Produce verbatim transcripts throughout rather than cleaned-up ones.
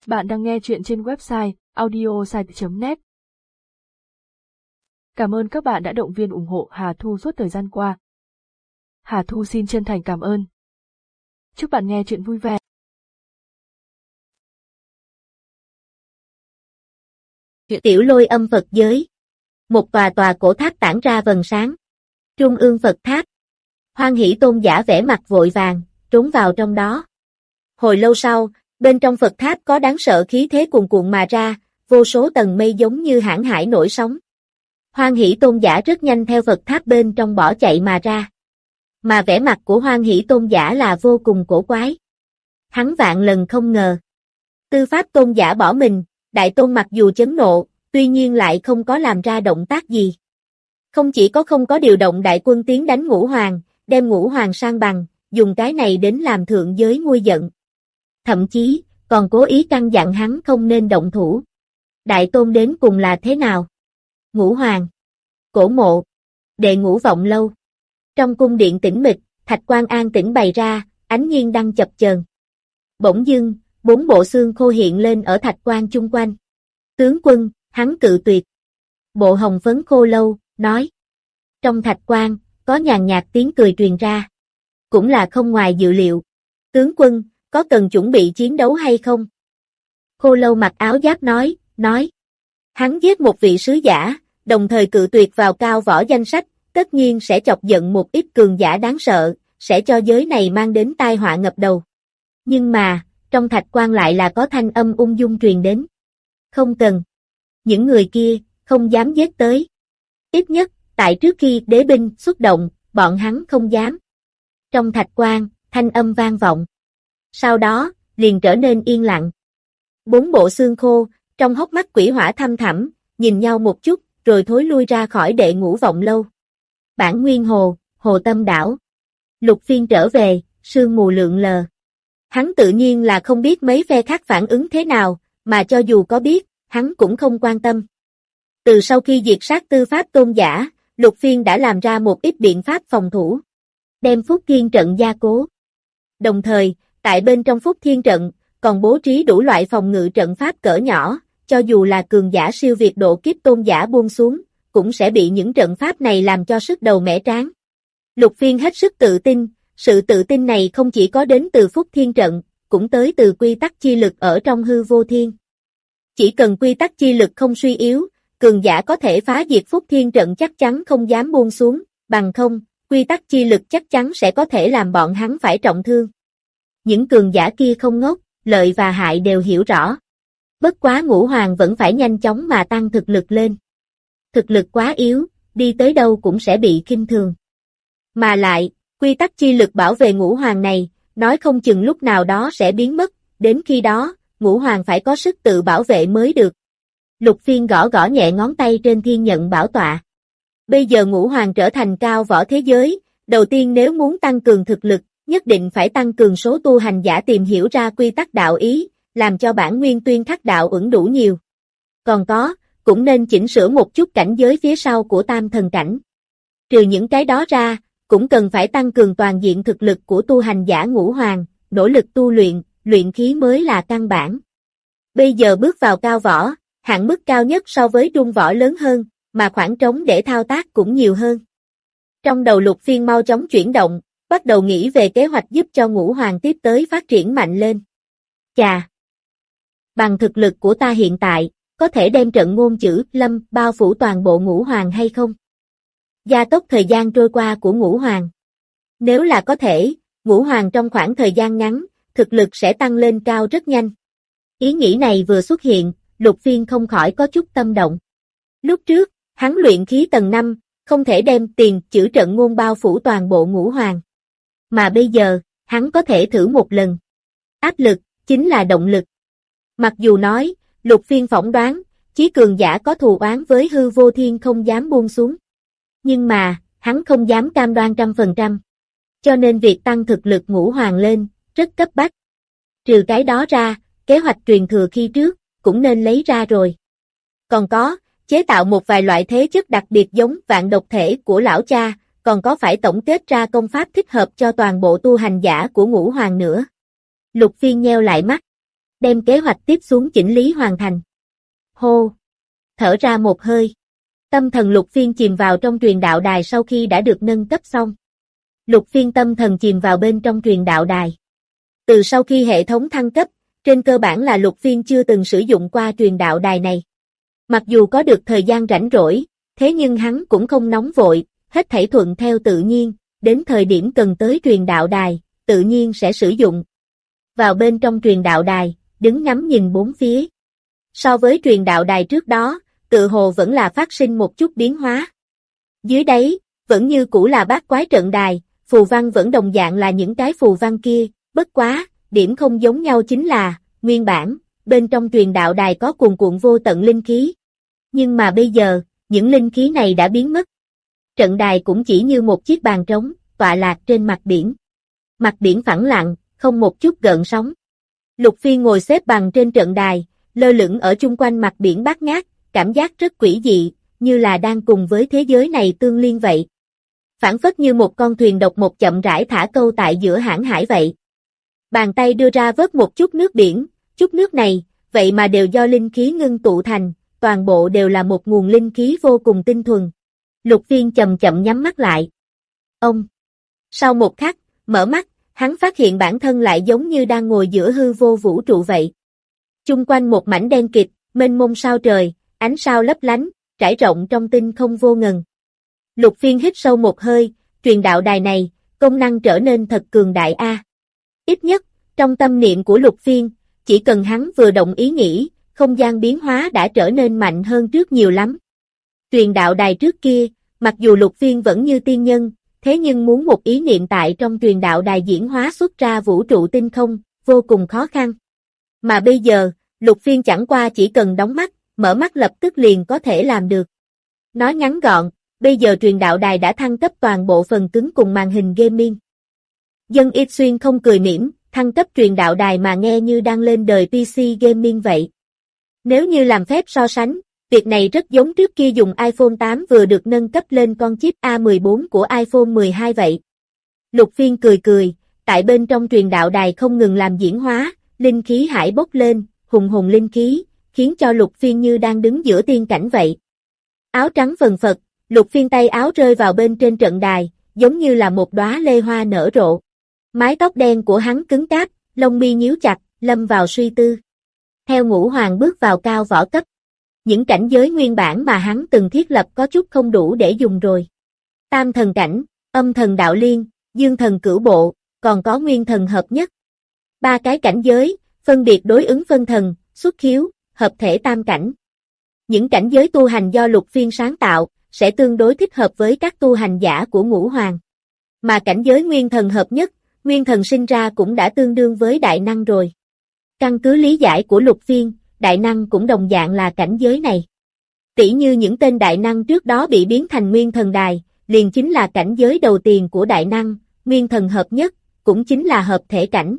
Bạn đang nghe chuyện trên website audiosite chấm net. Cảm ơn các bạn đã động viên ủng hộ Hà Thu suốt thời gian qua. Hà Thu xin chân thành cảm ơn. Chúc bạn nghe chuyện vui vẻ. Tiểu Lôi Âm Phật giới. Một tòa tòa cổ tháp tản ra vầng sáng. Trung ương Phật tháp. Hoan Hỷ Tôn giả vẻ mặt vội vàng, trốn vào trong đó. Hồi lâu sau, bên trong Phật tháp có đáng sợ khí thế cuồn cuộn mà ra, vô số tầng mây giống như hãn hải nổi sóng. Hoan Hỷ Tôn giả rất nhanh theo Phật tháp bên trong bỏ chạy mà ra. Mà vẻ mặt của Hoan Hỷ Tôn giả là vô cùng cổ quái. Hắn vạn lần không ngờ. Tư Pháp Tôn giả bỏ mình, Đại Tôn mặc dù chấn nộ, tuy nhiên lại không có làm ra động tác gì. Không chỉ có không có điều động đại quân tiến đánh Ngũ Hoàng, đem Ngũ Hoàng sang bằng, dùng cái này đến làm thượng giới nguôi giận. Thậm chí, còn cố ý căn dặn hắn không nên động thủ. Đại Tôn đến cùng là thế nào? Ngũ Hoàng. Cổ mộ. Đệ Ngũ Vọng Lâu. Trong cung điện tĩnh mịch, thạch quan an tĩnh bày ra, ánh nhiên đăng chập chờn. Bỗng dưng, bốn bộ xương khô hiện lên ở thạch quan chung quanh. Tướng quân, hắn cự tuyệt. Bộ hồng phấn khô lâu, nói. Trong thạch quan, có nhàn nhạt tiếng cười truyền ra. Cũng là không ngoài dự liệu. Tướng quân, có cần chuẩn bị chiến đấu hay không? Khô lâu mặc áo giáp nói, nói. Hắn giết một vị sứ giả, đồng thời cự tuyệt vào cao võ danh sách, tất nhiên sẽ chọc giận một ít cường giả đáng sợ, sẽ cho giới này mang đến tai họa ngập đầu. Nhưng mà, trong thạch quan lại là có thanh âm ung dung truyền đến. Không cần. Những người kia, không dám giết tới. Ít nhất, tại trước khi đế binh xuất động, bọn hắn không dám. Trong thạch quan, thanh âm vang vọng. Sau đó, liền trở nên yên lặng. Bốn bộ xương khô, trong hốc mắt quỷ hỏa thăm thẳm, nhìn nhau một chút, rồi thối lui ra khỏi Đệ Ngũ Vọng Lâu. Bản Nguyên Hồ, Hồ Tâm Đảo. Lục Phiên trở về, sương mù lượn lờ. Hắn tự nhiên là không biết mấy phe khác phản ứng thế nào, mà cho dù có biết, hắn cũng không quan tâm. Từ sau khi diệt sát Tư Pháp Tôn giả, Lục Phiên đã làm ra một ít biện pháp phòng thủ. Đem Phúc Thiên trận gia cố. Đồng thời, tại bên trong Phúc Thiên trận, còn bố trí đủ loại phòng ngự trận pháp cỡ nhỏ, cho dù là cường giả siêu việt độ kiếp tôn giả buông xuống, cũng sẽ bị những trận pháp này làm cho sức đầu mẻ trán. Lục Phiên hết sức tự tin, sự tự tin này không chỉ có đến từ Phúc Thiên trận, cũng tới từ quy tắc chi lực ở trong hư vô thiên. Chỉ cần quy tắc chi lực không suy yếu, cường giả có thể phá diệt Phúc Thiên trận chắc chắn không dám buông xuống, bằng không, quy tắc chi lực chắc chắn sẽ có thể làm bọn hắn phải trọng thương. Những cường giả kia không ngốc, lợi và hại đều hiểu rõ. Bất quá Ngũ Hoàng vẫn phải nhanh chóng mà tăng thực lực lên. Thực lực quá yếu, đi tới đâu cũng sẽ bị khinh thường. Mà lại, quy tắc chi lực bảo vệ Ngũ Hoàng này, nói không chừng lúc nào đó sẽ biến mất, đến khi đó, Ngũ Hoàng phải có sức tự bảo vệ mới được. Lục Phiên gõ gõ nhẹ ngón tay trên thiên nhận bảo tọa. Bây giờ Ngũ Hoàng trở thành cao võ thế giới, đầu tiên nếu muốn tăng cường thực lực, nhất định phải tăng cường số tu hành giả tìm hiểu ra quy tắc đạo ý, làm cho bản nguyên tuyên khắc đạo ẩn đủ nhiều. Còn có, cũng nên chỉnh sửa một chút cảnh giới phía sau của tam thần cảnh. Trừ những cái đó ra, cũng cần phải tăng cường toàn diện thực lực của tu hành giả Ngũ Hoàng, nỗ lực tu luyện, luyện khí mới là căn bản. Bây giờ bước vào cao võ, hạn mức cao nhất so với trung võ lớn hơn, mà khoảng trống để thao tác cũng nhiều hơn. Trong đầu Lục Phiên mau chóng chuyển động, bắt đầu nghĩ về kế hoạch giúp cho Ngũ Hoàng tiếp tới phát triển mạnh lên. Chà! Bằng thực lực của ta hiện tại, có thể đem trận ngôn chữ lâm bao phủ toàn bộ Ngũ Hoàng hay không? Gia tốc thời gian trôi qua của Ngũ Hoàng. Nếu là có thể, Ngũ Hoàng trong khoảng thời gian ngắn, thực lực sẽ tăng lên cao rất nhanh. Ý nghĩ này vừa xuất hiện, Lục Phiên không khỏi có chút tâm động. Lúc trước, hắn luyện khí tầng năm, không thể đem tiền chữ trận ngôn bao phủ toàn bộ Ngũ Hoàng. Mà bây giờ, hắn có thể thử một lần. Áp lực, chính là động lực. Mặc dù nói, Lục Phiên phỏng đoán, chí cường giả có thù oán với hư vô thiên không dám buông xuống. Nhưng mà, hắn không dám cam đoan trăm phần trăm. Cho nên việc tăng thực lực Ngũ Hoàng lên, rất cấp bách. Trừ cái đó ra, kế hoạch truyền thừa khi trước, cũng nên lấy ra rồi. Còn có, chế tạo một vài loại thế chất đặc biệt giống vạn độc thể của lão cha, còn có phải tổng kết ra công pháp thích hợp cho toàn bộ tu hành giả của Ngũ Hoàng nữa. Lục Phiên nheo lại mắt. đem kế hoạch tiếp xuống chỉnh lý hoàn thành. Hô! Thở ra một hơi. Tâm thần Lục Phiên chìm vào trong truyền đạo đài sau khi đã được nâng cấp xong. Lục Phiên tâm thần chìm vào bên trong truyền đạo đài. Từ sau khi hệ thống thăng cấp, trên cơ bản là Lục Phiên chưa từng sử dụng qua truyền đạo đài này. Mặc dù có được thời gian rảnh rỗi, thế nhưng hắn cũng không nóng vội, hết thảy thuận theo tự nhiên, đến thời điểm cần tới truyền đạo đài, tự nhiên sẽ sử dụng. Vào bên trong truyền đạo đài, đứng ngắm nhìn bốn phía. So với truyền đạo đài trước đó, tự hồ vẫn là phát sinh một chút biến hóa. Dưới đáy, vẫn như cũ là bát quái trận đài, phù văn vẫn đồng dạng là những cái phù văn kia, bất quá, điểm không giống nhau chính là, nguyên bản, bên trong truyền đạo đài có cuồn cuộn vô tận linh khí. Nhưng mà bây giờ, những linh khí này đã biến mất. Trận đài cũng chỉ như một chiếc bàn trống, tọa lạc trên mặt biển. Mặt biển phẳng lặng, không một chút gợn sóng. Lục Phiên ngồi xếp bằng trên trận đài, lơ lửng ở chung quanh mặt biển bát ngát, cảm giác rất quỷ dị, như là đang cùng với thế giới này tương liên vậy. Phản phất như một con thuyền độc một chậm rãi thả câu tại giữa hãng hải vậy. Bàn tay đưa ra vớt một chút nước biển, chút nước này, vậy mà đều do linh khí ngưng tụ thành, toàn bộ đều là một nguồn linh khí vô cùng tinh thuần. Lục Phiên chậm chậm nhắm mắt lại. Ông! Sau một khắc, mở mắt, hắn phát hiện bản thân lại giống như đang ngồi giữa hư vô vũ trụ vậy. Chung quanh một mảnh đen kịt, mênh mông sao trời, ánh sao lấp lánh, trải rộng trong tinh không vô ngần. Lục Phiên hít sâu một hơi, truyền đạo đài này, công năng trở nên thật cường đại a. Ít nhất, trong tâm niệm của Lục Phiên, chỉ cần hắn vừa động ý nghĩ, không gian biến hóa đã trở nên mạnh hơn trước nhiều lắm. Truyền đạo đài trước kia, mặc dù Lục Phiên vẫn như tiên nhân, thế nhưng muốn một ý niệm tại trong truyền đạo đài diễn hóa xuất ra vũ trụ tinh không, vô cùng khó khăn. Mà bây giờ, Lục Phiên chẳng qua chỉ cần đóng mắt, mở mắt lập tức liền có thể làm được. Nói ngắn gọn, bây giờ truyền đạo đài đã thăng cấp toàn bộ phần cứng cùng màn hình gaming. Dân Ít Xuyên không cười mỉm, thăng cấp truyền đạo đài mà nghe như đang lên đời pê xê gaming vậy. Nếu như làm phép so sánh, việc này rất giống trước kia dùng iPhone tám vừa được nâng cấp lên con chip A mười bốn của iPhone mười hai vậy. Lục Phiên cười cười, tại bên trong truyền đạo đài không ngừng làm diễn hóa, linh khí hải bốc lên, hùng hùng linh khí, khiến cho Lục Phiên như đang đứng giữa tiên cảnh vậy. Áo trắng phần phật, Lục Phiên tay áo rơi vào bên trên trận đài, giống như là một đóa lê hoa nở rộ. Mái tóc đen của hắn cứng cáp, lông mi nhíu chặt, lâm vào suy tư. Theo Ngũ Hoàng bước vào cao võ cấp, những cảnh giới nguyên bản mà hắn từng thiết lập có chút không đủ để dùng rồi. Tam thần cảnh, âm thần đạo liên, dương thần cửu bộ, còn có nguyên thần hợp nhất. Ba cái cảnh giới, phân biệt đối ứng phân thần, xuất khiếu, hợp thể tam cảnh. Những cảnh giới tu hành do Lục Phiên sáng tạo, sẽ tương đối thích hợp với các tu hành giả của Ngũ Hoàng. Mà cảnh giới nguyên thần hợp nhất, nguyên thần sinh ra cũng đã tương đương với đại năng rồi. Căn cứ lý giải của Lục Phiên, đại năng cũng đồng dạng là cảnh giới này. Tỷ như những tên đại năng trước đó bị biến thành nguyên thần đài, liền chính là cảnh giới đầu tiên của đại năng, nguyên thần hợp nhất, cũng chính là hợp thể cảnh.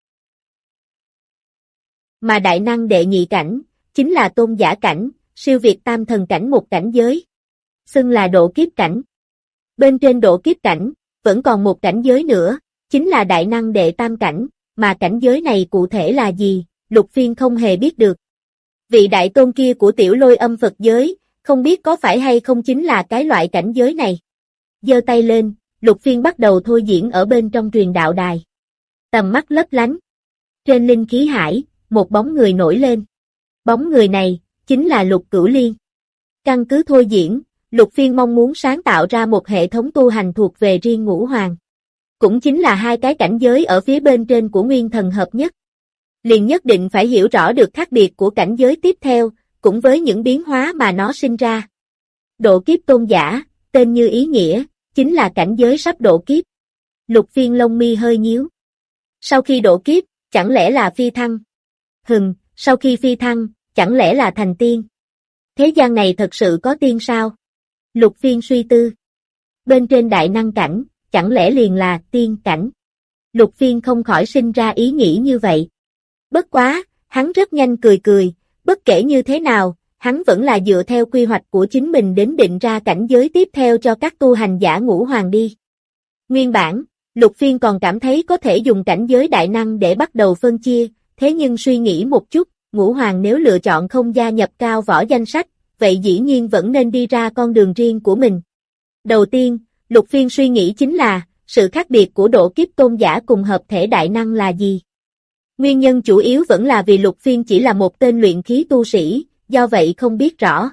Mà đại năng đệ nhị cảnh, chính là tôn giả cảnh, siêu việt tam thần cảnh một cảnh giới. Xưng là độ kiếp cảnh. Bên trên độ kiếp cảnh, vẫn còn một cảnh giới nữa, chính là đại năng đệ tam cảnh, mà cảnh giới này cụ thể là gì, Lục Phiên không hề biết được. Vị đại tôn kia của tiểu lôi âm Phật giới, không biết có phải hay không chính là cái loại cảnh giới này. Giơ tay lên, Lục Phiên bắt đầu thôi diễn ở bên trong truyền đạo đài. Tầm mắt lấp lánh. Trên linh khí hải, một bóng người nổi lên. Bóng người này, chính là Lục Cửu Liên. Căn cứ thôi diễn, Lục Phiên mong muốn sáng tạo ra một hệ thống tu hành thuộc về riêng Ngũ Hoàng. Cũng chính là hai cái cảnh giới ở phía bên trên của nguyên thần hợp nhất. Liền nhất định phải hiểu rõ được khác biệt của cảnh giới tiếp theo, cũng với những biến hóa mà nó sinh ra. Độ kiếp tôn giả, tên như ý nghĩa, chính là cảnh giới sắp độ kiếp. Lục Phiên lông mi hơi nhíu. Sau khi độ kiếp, chẳng lẽ là phi thăng? Hừm, sau khi phi thăng, chẳng lẽ là thành tiên? Thế gian này thật sự có tiên sao? Lục Phiên suy tư. Bên trên đại năng cảnh, chẳng lẽ liền là tiên cảnh? Lục Phiên không khỏi sinh ra ý nghĩ như vậy. Bất quá, hắn rất nhanh cười cười, bất kể như thế nào, hắn vẫn là dựa theo quy hoạch của chính mình đến định ra cảnh giới tiếp theo cho các tu hành giả Ngũ Hoàng đi. Nguyên bản, Lục Phiên còn cảm thấy có thể dùng cảnh giới đại năng để bắt đầu phân chia, thế nhưng suy nghĩ một chút, Ngũ Hoàng nếu lựa chọn không gia nhập cao võ danh sách, vậy dĩ nhiên vẫn nên đi ra con đường riêng của mình. Đầu tiên, Lục Phiên suy nghĩ chính là, sự khác biệt của độ kiếp tôn giả cùng hợp thể đại năng là gì? Nguyên nhân chủ yếu vẫn là vì Lục Phiên chỉ là một tên luyện khí tu sĩ, do vậy không biết rõ.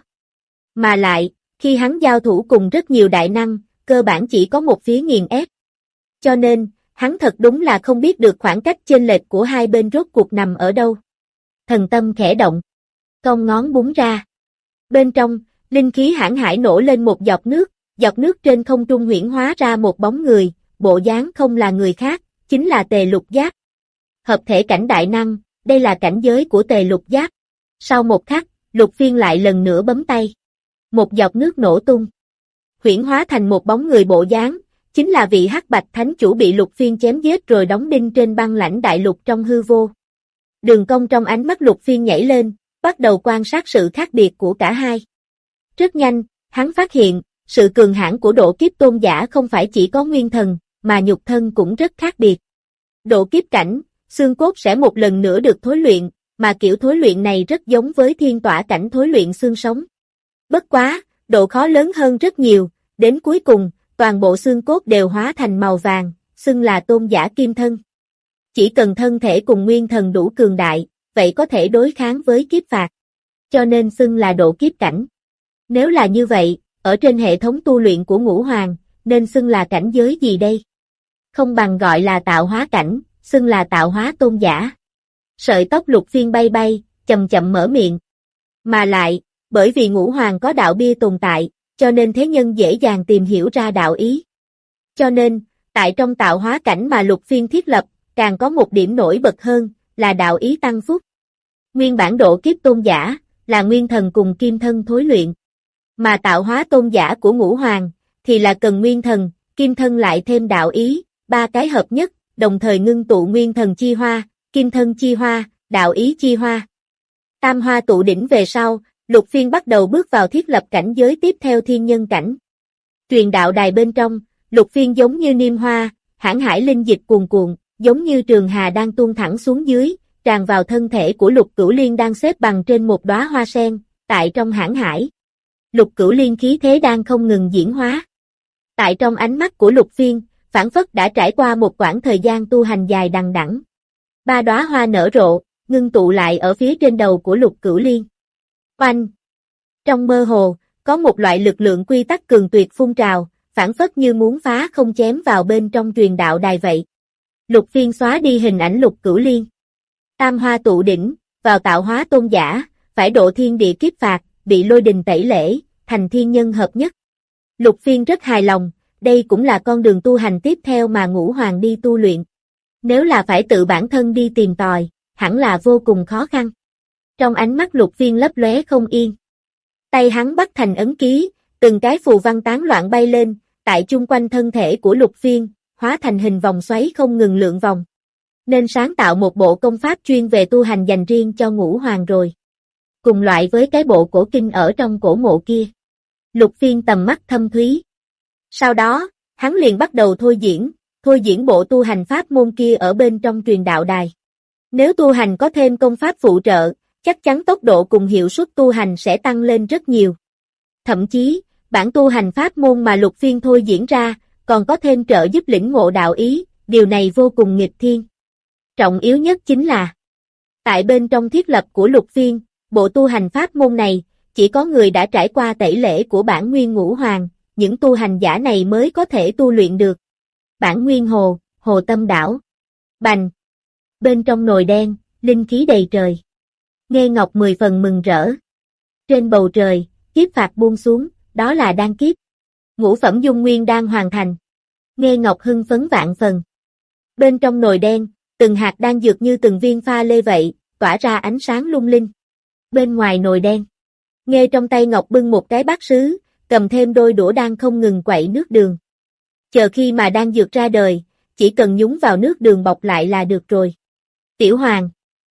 Mà lại, khi hắn giao thủ cùng rất nhiều đại năng, cơ bản chỉ có một phía nghiền ép. Cho nên, hắn thật đúng là không biết được khoảng cách chênh lệch của hai bên rốt cuộc nằm ở đâu. Thần tâm khẽ động, cong ngón búng ra. Bên trong, linh khí hãn hải nổ lên một giọt nước, giọt nước trên không trung huyễn hóa ra một bóng người, bộ dáng không là người khác, chính là Tề Lục Giáp. Hợp thể cảnh đại năng, đây là cảnh giới của Tề Lục Giáp. Sau một khắc, Lục Phiên lại lần nữa bấm tay. Một giọt nước nổ tung. Huyễn hóa thành một bóng người bộ dáng, chính là vị Hắc Bạch Thánh Chủ bị Lục Phiên chém giết rồi đóng đinh trên băng lãnh đại lục trong hư vô. Đường cong trong ánh mắt Lục Phiên nhảy lên, bắt đầu quan sát sự khác biệt của cả hai. Rất nhanh, hắn phát hiện, sự cường hãn của độ kiếp tôn giả không phải chỉ có nguyên thần, mà nhục thân cũng rất khác biệt. Độ kiếp cảnh, xương cốt sẽ một lần nữa được thối luyện, mà kiểu thối luyện này rất giống với thiên tỏa cảnh thối luyện xương sống. Bất quá, độ khó lớn hơn rất nhiều, đến cuối cùng, toàn bộ xương cốt đều hóa thành màu vàng, xưng là tôn giả kim thân. Chỉ cần thân thể cùng nguyên thần đủ cường đại, vậy có thể đối kháng với kiếp phạt. Cho nên xưng là độ kiếp cảnh. Nếu là như vậy, ở trên hệ thống tu luyện của Ngũ Hoàng, nên xưng là cảnh giới gì đây? Không bằng gọi là tạo hóa cảnh, xưng là tạo hóa tôn giả. Sợi tóc Lục Phiên bay bay, chậm chậm mở miệng. Mà lại, bởi vì Ngũ Hoàng có đạo bia tồn tại, cho nên thế nhân dễ dàng tìm hiểu ra đạo ý. Cho nên, tại trong tạo hóa cảnh mà Lục Phiên thiết lập, càng có một điểm nổi bật hơn, là đạo ý tăng phúc. Nguyên bản độ kiếp tôn giả, là nguyên thần cùng kim thân thối luyện. Mà tạo hóa tôn giả của Ngũ Hoàng, thì là cần nguyên thần, kim thân lại thêm đạo ý, ba cái hợp nhất, đồng thời ngưng tụ nguyên thần chi hoa, kim thân chi hoa, đạo ý chi hoa. Tam hoa tụ đỉnh về sau, Lục Phiên bắt đầu bước vào thiết lập cảnh giới tiếp theo thiên nhân cảnh. Truyền đạo đài bên trong, Lục Phiên giống như niêm hoa, hãn hải linh dịch cuồn cuộn, giống như trường hà đang tuôn thẳng xuống dưới, tràn vào thân thể của Lục Cửu Liên đang xếp bằng trên một đóa hoa sen, tại trong hãn hải. Lục Cửu Liên khí thế đang không ngừng diễn hóa. Tại trong ánh mắt của Lục Phiên, phảng phất đã trải qua một quãng thời gian tu hành dài đằng đẵng. Ba đóa hoa nở rộ, ngưng tụ lại ở phía trên đầu của Lục Cửu Liên. Oanh! Trong mơ hồ, có một loại lực lượng quy tắc cường tuyệt phun trào, phảng phất như muốn phá không chém vào bên trong truyền đạo đài vậy. Lục Phiên xóa đi hình ảnh Lục Cửu Liên. Tam hoa tụ đỉnh, vào tạo hóa tôn giả, phải độ thiên địa kiếp phạt, bị lôi đình tẩy lễ, thành thiên nhân hợp nhất. Lục Phiên rất hài lòng, đây cũng là con đường tu hành tiếp theo mà Ngũ Hoàng đi tu luyện. Nếu là phải tự bản thân đi tìm tòi, hẳn là vô cùng khó khăn. Trong ánh mắt Lục Phiên lấp lóe không yên. Tay hắn bắt thành ấn ký, từng cái phù văn tán loạn bay lên, tại chung quanh thân thể của Lục Phiên, hóa thành hình vòng xoáy không ngừng lượn vòng. Nên sáng tạo một bộ công pháp chuyên về tu hành dành riêng cho Ngũ Hoàng rồi. Cùng loại với cái bộ cổ kinh ở trong cổ mộ kia. Lục Phiên tầm mắt thâm thúy. Sau đó, hắn liền bắt đầu thôi diễn, thôi diễn bộ tu hành pháp môn kia ở bên trong truyền đạo đài. Nếu tu hành có thêm công pháp phụ trợ, chắc chắn tốc độ cùng hiệu suất tu hành sẽ tăng lên rất nhiều. Thậm chí, bản tu hành pháp môn mà Lục Phiên thôi diễn ra, còn có thêm trợ giúp lĩnh ngộ đạo ý, điều này vô cùng nghịch thiên. Trọng yếu nhất chính là, tại bên trong thiết lập của Lục Phiên, bộ tu hành pháp môn này, chỉ có người đã trải qua tẩy lễ của bản nguyên Ngũ Hoàng, những tu hành giả này mới có thể tu luyện được. Bản nguyên hồ, hồ tâm đảo. Bành. Bên trong nồi đen, linh khí đầy trời. Nghê Ngọc mười phần mừng rỡ. Trên bầu trời, kiếp phạt buông xuống, đó là đan kiếp. Ngũ phẩm dung nguyên đang hoàn thành. Nghê Ngọc hưng phấn vạn phần. Bên trong nồi đen, từng hạt đan dược như từng viên pha lê vậy, tỏa ra ánh sáng lung linh. Bên ngoài nồi đen, Nghê trong tay Ngọc bưng một cái bát sứ, cầm thêm đôi đũa đang không ngừng quậy nước đường. Chờ khi mà đan dược ra đời, chỉ cần nhúng vào nước đường bọc lại là được rồi. Tiểu Hoàng.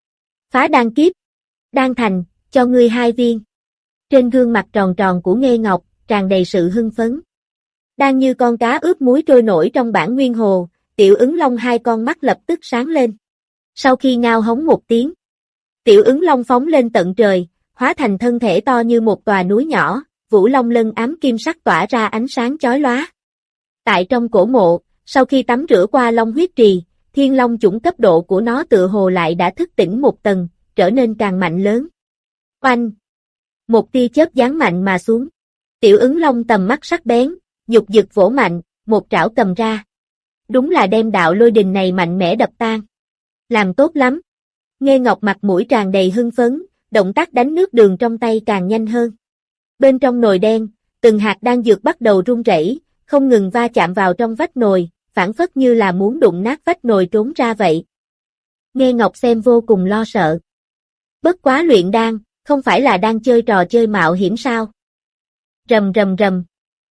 Phá đan kiếp. Đan thành, cho ngươi hai viên. Trên gương mặt tròn tròn của Nghê Ngọc, tràn đầy sự hưng phấn. Đang như con cá ướp muối trôi nổi trong bản nguyên hồ, Tiểu Ứng Long hai con mắt lập tức sáng lên. Sau khi ngao hống một tiếng, Tiểu Ứng Long phóng lên tận trời, hóa thành thân thể to như một tòa núi nhỏ, vũ long lân ám kim sắc tỏa ra ánh sáng chói lóa. Tại trong cổ mộ, sau khi tắm rửa qua long huyết trì, thiên long chủng cấp độ của nó tựa hồ lại đã thức tỉnh một tầng, trở nên càng mạnh lớn. Oanh! Một tia chớp giáng mạnh mà xuống. Tiểu Ứng Long tầm mắt sắc bén, dục dực vỗ mạnh, một trảo cầm ra. Đúng là đem đạo lôi đình này mạnh mẽ đập tan. Làm tốt lắm. Nghê Ngọc mặt mũi tràn đầy hưng phấn, động tác đánh nước đường trong tay càng nhanh hơn. Bên trong nồi đen, từng hạt đan dược bắt đầu rung rẩy, không ngừng va chạm vào trong vách nồi, phản phất như là muốn đụng nát vách nồi trốn ra vậy. Nghê Ngọc xem vô cùng lo sợ. Bất quá luyện đan, không phải là đang chơi trò chơi mạo hiểm sao? Rầm rầm rầm.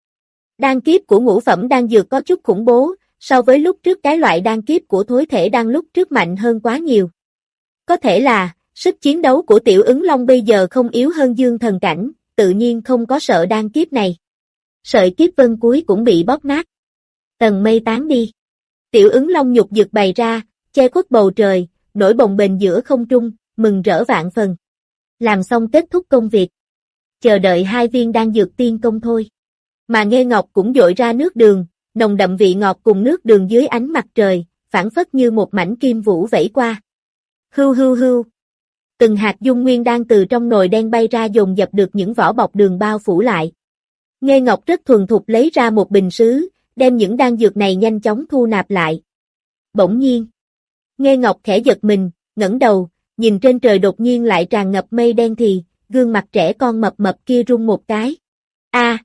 Đan kiếp của ngũ phẩm đan dược có chút khủng bố, so với lúc trước cái loại đan kiếp của thối thể đan lúc trước mạnh hơn quá nhiều. Có thể là, sức chiến đấu của Tiểu Ứng Long bây giờ không yếu hơn dương thần cảnh, tự nhiên không có sợ đan kiếp này. Sợi kiếp vân cuối cũng bị bóp nát. Tầng mây tán đi. Tiểu Ứng Long nhục dực bày ra, che khuất bầu trời, nổi bồng bềnh giữa không trung, mừng rỡ vạn phần. Làm xong kết thúc công việc. Chờ đợi hai viên đan dược tiên công thôi. Mà Nghê Ngọc cũng dội ra nước đường, nồng đậm vị ngọt cùng nước đường dưới ánh mặt trời, phản phất như một mảnh kim vũ vẩy qua. Hưu hưu hưu. Từng hạt dung nguyên đan từ trong nồi đen bay ra dồn dập được những vỏ bọc đường bao phủ lại. Nghê Ngọc rất thuần thục lấy ra một bình sứ, đem những đan dược này nhanh chóng thu nạp lại. Bỗng nhiên, Nghê Ngọc khẽ giật mình, ngẩng đầu, nhìn trên trời đột nhiên lại tràn ngập mây đen thì, gương mặt trẻ con mập mập kia rung một cái. A, à,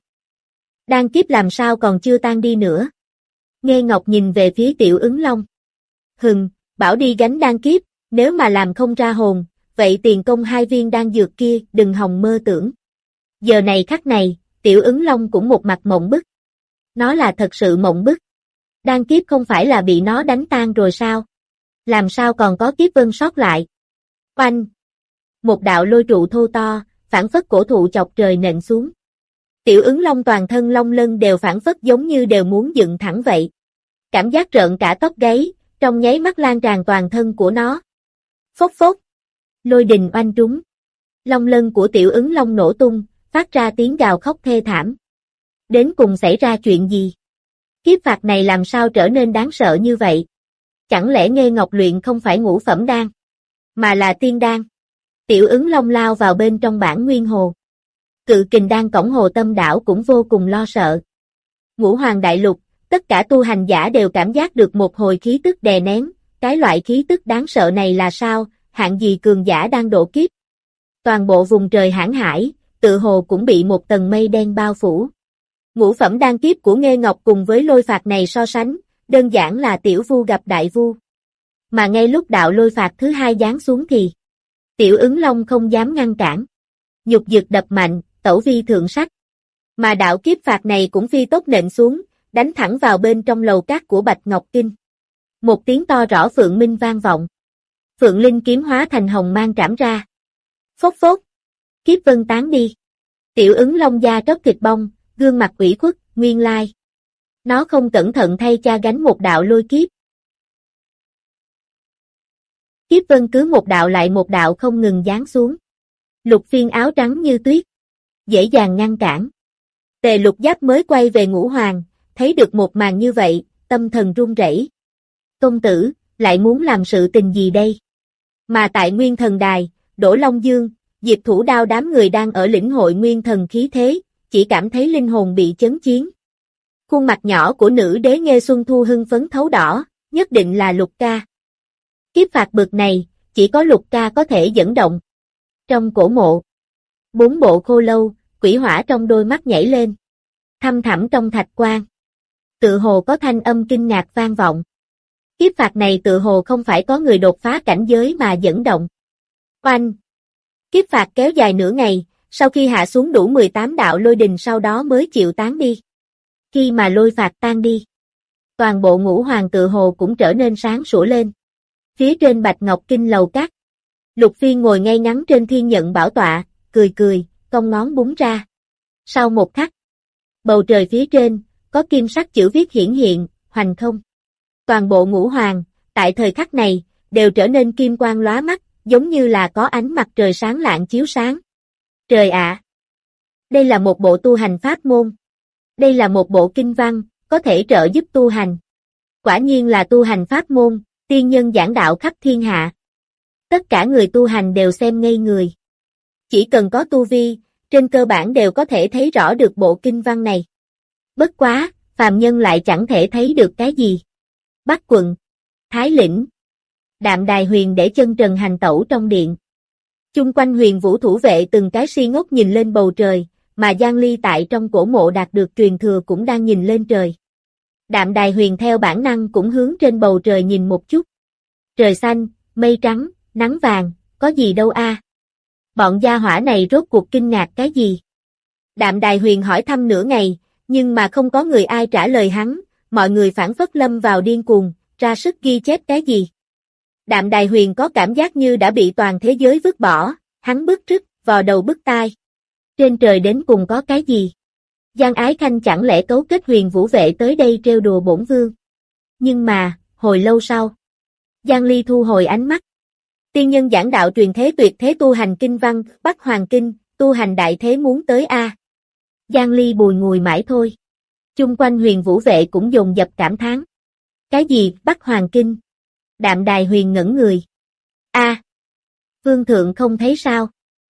đan kiếp làm sao còn chưa tan đi nữa? Nghê Ngọc nhìn về phía Tiểu Ứng Long. Hừm, bảo đi gánh đan kiếp, nếu mà làm không ra hồn, vậy tiền công hai viên đan dược kia đừng hòng mơ tưởng. Giờ này khắc này, Tiểu Ứng Long cũng một mặt mộng bức. Nó là thật sự mộng bức. Đan kiếp không phải là bị nó đánh tan rồi sao? Làm sao còn có kiếp vân sót lại? Oanh! Một đạo lôi trụ thô to, phản phất cổ thụ chọc trời nện xuống. Tiểu Ứng Long toàn thân long lân đều phản phất giống như đều muốn dựng thẳng vậy. Cảm giác rợn cả tóc gáy, trong nháy mắt lan tràn toàn thân của nó. Phốc phốc! Lôi đình oanh trúng. Long lân của Tiểu Ứng Long nổ tung, phát ra tiếng gào khóc thê thảm. Đến cùng xảy ra chuyện gì? Kiếp phạt này làm sao trở nên đáng sợ như vậy? Chẳng lẽ Nghê Ngọc luyện không phải ngũ phẩm đan, mà là tiên đan? Tiểu Ứng Long lao vào bên trong bản nguyên hồ. Cự kình đan cổng hồ tâm đảo cũng vô cùng lo sợ. Ngũ hoàng đại lục, tất cả tu hành giả đều cảm giác được một hồi khí tức đè nén, cái loại khí tức đáng sợ này là sao, hạng gì cường giả đang độ kiếp. Toàn bộ vùng trời hãn hải, tự hồ cũng bị một tầng mây đen bao phủ. Ngũ phẩm đan kiếp của Nghê Ngọc cùng với lôi phạt này so sánh, đơn giản là tiểu vu gặp đại vu. Mà ngay lúc đạo lôi phạt thứ hai giáng xuống thì, Tiểu Ứng Long không dám ngăn cản. Nhục dực đập mạnh, tẩu vi thượng sách. Mà đạo kiếp phạt này cũng phi tốc nện xuống, đánh thẳng vào bên trong lầu cát của Bạch Ngọc Kinh. Một tiếng to rõ phượng minh vang vọng. Phượng linh kiếm hóa thành hồng mang trảm ra. Phốc phốc. Kiếp vân tán đi. Tiểu Ứng Long da tróc thịt bong, gương mặt ủy khuất, nguyên lai. Nó không cẩn thận thay cha gánh một đạo lôi kiếp. Kiếp vân cứ một đạo lại một đạo không ngừng giáng xuống. Lục Phiên áo trắng như tuyết, dễ dàng ngăn cản. Tề Lục Giáp mới quay về Ngũ Hoàng, thấy được một màn như vậy, tâm thần run rẩy. Công tử, lại muốn làm sự tình gì đây? Mà tại Nguyên Thần Đài, Đỗ Long Dương, Diệp Thủ Đao đám người đang ở lĩnh hội Nguyên Thần khí thế, chỉ cảm thấy linh hồn bị chấn chiến. Khuôn mặt nhỏ của nữ đế Nghê Xuân Thu hưng phấn thấu đỏ, nhất định là Lục ca. Kiếp phạt bực này, chỉ có Lục ca có thể dẫn động. Trong cổ mộ, bốn bộ khô lâu, quỷ hỏa trong đôi mắt nhảy lên. Thăm thẳm trong thạch quan. Tự hồ có thanh âm kinh ngạc vang vọng. Kiếp phạt này tự hồ không phải có người đột phá cảnh giới mà dẫn động. Oanh! Kiếp phạt kéo dài nửa ngày, sau khi hạ xuống đủ mười tám đạo lôi đình sau đó mới chịu tán đi. Khi mà lôi phạt tan đi, toàn bộ Ngũ Hoàng tự hồ cũng trở nên sáng sủa lên. Phía trên Bạch Ngọc Kinh lầu cát, Lục Phiên ngồi ngay ngắn trên thiên nhận bảo tọa, cười cười, cong ngón búng ra. Sau một khắc, bầu trời phía trên, có kim sắc chữ viết hiển hiện, hoành không. Toàn bộ Ngũ Hoàng, tại thời khắc này, đều trở nên kim quang lóa mắt, giống như là có ánh mặt trời sáng lạng chiếu sáng. Trời ạ! Đây là một bộ tu hành pháp môn. Đây là một bộ kinh văn, có thể trợ giúp tu hành. Quả nhiên là tu hành pháp môn, tiên nhân giảng đạo khắp thiên hạ. Tất cả người tu hành đều xem ngây người. Chỉ cần có tu vi, trên cơ bản đều có thể thấy rõ được bộ kinh văn này. Bất quá, phàm nhân lại chẳng thể thấy được cái gì. Bắc quận, Thái lĩnh, Đạm Đài Huyền để chân trần hành tẩu trong điện. Chung quanh Huyền Vũ thủ vệ từng cái si ngốc nhìn lên bầu trời, mà Giang Ly tại trong cổ mộ đạt được truyền thừa cũng đang nhìn lên trời. Đạm Đài Huyền theo bản năng cũng hướng trên bầu trời nhìn một chút. Trời xanh, mây trắng, nắng vàng, có gì đâu a? À? Bọn gia hỏa này rốt cuộc kinh ngạc cái gì? Đạm Đài Huyền hỏi thăm nửa ngày, nhưng mà không có người ai trả lời hắn, mọi người phản phất lâm vào điên cuồng, ra sức ghi chép cái gì. Đạm Đài Huyền có cảm giác như đã bị toàn thế giới vứt bỏ, hắn bứt rứt, vò đầu bứt tai. Trên trời đến cùng có cái gì? Giang Ái Khanh chẳng lẽ cấu kết Huyền Vũ vệ tới đây trêu đùa bổn vương? Nhưng mà, hồi lâu sau, Giang Ly thu hồi ánh mắt. Tiên nhân giảng đạo truyền thế tuyệt thế tu hành kinh văn, Bắc Hoàng Kinh, tu hành đại thế muốn tới a. Giang Ly bùi ngùi mãi thôi. Chung quanh Huyền Vũ vệ cũng dồn dập cảm thán. Cái gì, Bắc Hoàng Kinh? Đạm Đài Huyền ngẩn người. A, à, vương thượng không thấy sao?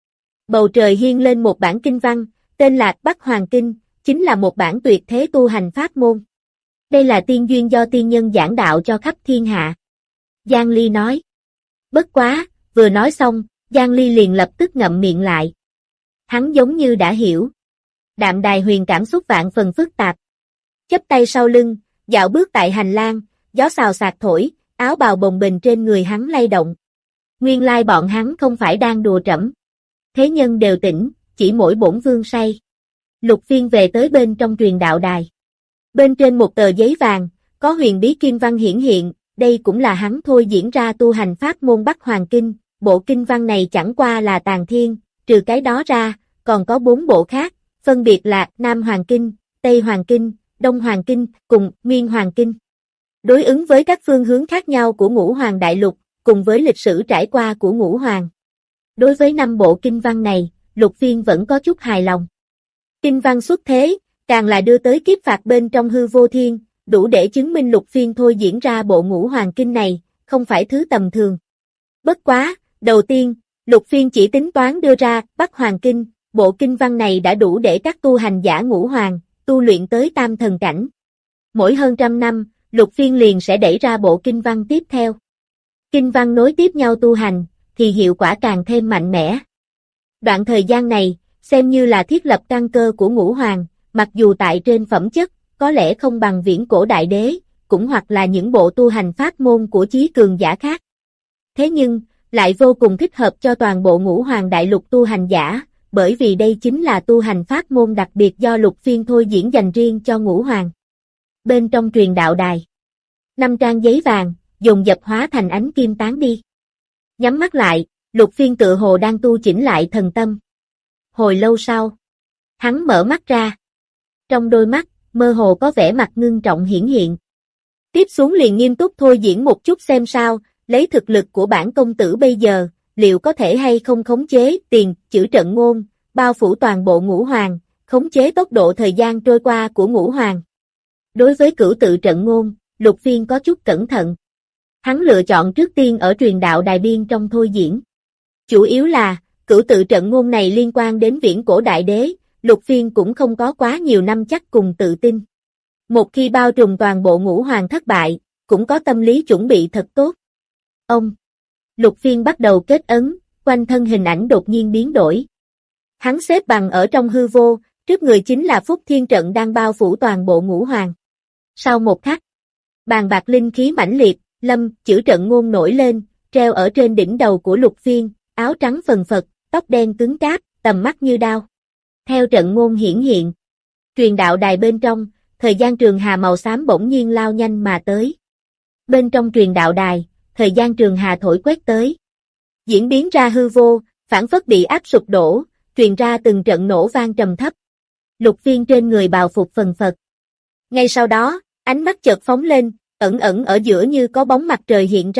Bầu trời hiên lên một bản kinh văn, tên là Bắc Hoàng Kinh, chính là một bản tuyệt thế tu hành pháp môn. Đây là tiên duyên do tiên nhân giảng đạo cho khắp thiên hạ. Giang Ly nói. Bất quá, vừa nói xong, Giang Ly liền lập tức ngậm miệng lại. Hắn giống như đã hiểu. Đạm Đài Huyền cảm xúc vạn phần phức tạp. Chắp tay sau lưng, dạo bước tại hành lang, gió xào xạc thổi, áo bào bồng bềnh trên người hắn lay động. Nguyên lai bọn hắn không phải đang đùa trẫm. Thế nhân đều tỉnh, chỉ mỗi bổn vương say. Lục Phiên về tới bên trong truyền đạo đài. Bên trên một tờ giấy vàng, có huyền bí kim văn hiển hiện, đây cũng là hắn thôi diễn ra tu hành pháp môn Bắc Hoàng Kinh. Bộ kinh văn này chẳng qua là tàn thiên, trừ cái đó ra, còn có bốn bộ khác, phân biệt là Nam Hoàng Kinh, Tây Hoàng Kinh, Đông Hoàng Kinh, cùng Nguyên Hoàng Kinh. Đối ứng với các phương hướng khác nhau của Ngũ Hoàng Đại Lục, cùng với lịch sử trải qua của Ngũ Hoàng. Đối với năm bộ kinh văn này, Lục Phiên vẫn có chút hài lòng. Kinh văn xuất thế, càng là đưa tới kiếp phạt bên trong hư vô thiên, đủ để chứng minh Lục Phiên thôi diễn ra bộ Ngũ Hoàng Kinh này, không phải thứ tầm thường. Bất quá, đầu tiên, Lục Phiên chỉ tính toán đưa ra Bắc Hoàng Kinh, bộ kinh văn này đã đủ để các tu hành giả Ngũ Hoàng, tu luyện tới tam thần cảnh. Mỗi hơn trăm năm, Lục Phiên liền sẽ đẩy ra bộ kinh văn tiếp theo. Kinh văn nối tiếp nhau tu hành, thì hiệu quả càng thêm mạnh mẽ. Đoạn thời gian này, xem như là thiết lập căn cơ của Ngũ Hoàng, mặc dù tại trên phẩm chất, có lẽ không bằng viễn cổ đại đế, cũng hoặc là những bộ tu hành pháp môn của chí cường giả khác. Thế nhưng, lại vô cùng thích hợp cho toàn bộ Ngũ Hoàng Đại Lục tu hành giả, bởi vì đây chính là tu hành pháp môn đặc biệt do Lục Phiên thôi diễn dành riêng cho Ngũ Hoàng. Bên trong truyền đạo đài, năm trang giấy vàng, dồn dập hóa thành ánh kim tán đi. Nhắm mắt lại, Lục Phiên tự hồ đang tu chỉnh lại thần tâm. Hồi lâu sau, hắn mở mắt ra. Trong đôi mắt, mơ hồ có vẻ mặt ngưng trọng hiển hiện. Tiếp xuống liền nghiêm túc thôi diễn một chút xem sao, lấy thực lực của bản công tử bây giờ, liệu có thể hay không khống chế tiền, chữ trận ngôn, bao phủ toàn bộ Ngũ Hoàng, khống chế tốc độ thời gian trôi qua của Ngũ Hoàng. Đối với cửu tự trận ngôn, Lục Phiên có chút cẩn thận. Hắn lựa chọn trước tiên ở truyền đạo đài biên trong thôi diễn. Chủ yếu là, cửu tự trận ngôn này liên quan đến viễn cổ đại đế, Lục Phiên cũng không có quá nhiều năm chắc cùng tự tin. Một khi bao trùm toàn bộ Ngũ Hoàng thất bại, cũng có tâm lý chuẩn bị thật tốt. Ông, Lục Phiên bắt đầu kết ấn, quanh thân hình ảnh đột nhiên biến đổi. Hắn xếp bằng ở trong hư vô, trước người chính là Phúc Thiên Trận đang bao phủ toàn bộ Ngũ Hoàng. Sau một khắc, bàn bạc linh khí mãnh liệt, lâm, chữ trận ngôn nổi lên, treo ở trên đỉnh đầu của Lục Phiên, áo trắng phần phật, tóc đen cứng cáp, tầm mắt như đao. Theo trận ngôn hiển hiện, truyền đạo đài bên trong, thời gian trường hà màu xám bỗng nhiên lao nhanh mà tới. Bên trong truyền đạo đài, thời gian trường hà thổi quét tới. Diễn biến ra hư vô, phản phất bị áp sụp đổ, truyền ra từng trận nổ vang trầm thấp. Lục Phiên trên người bào phục phần phật. Ngay sau đó, ánh mắt chợt phóng lên, ẩn ẩn ở giữa như có bóng mặt trời hiện ra,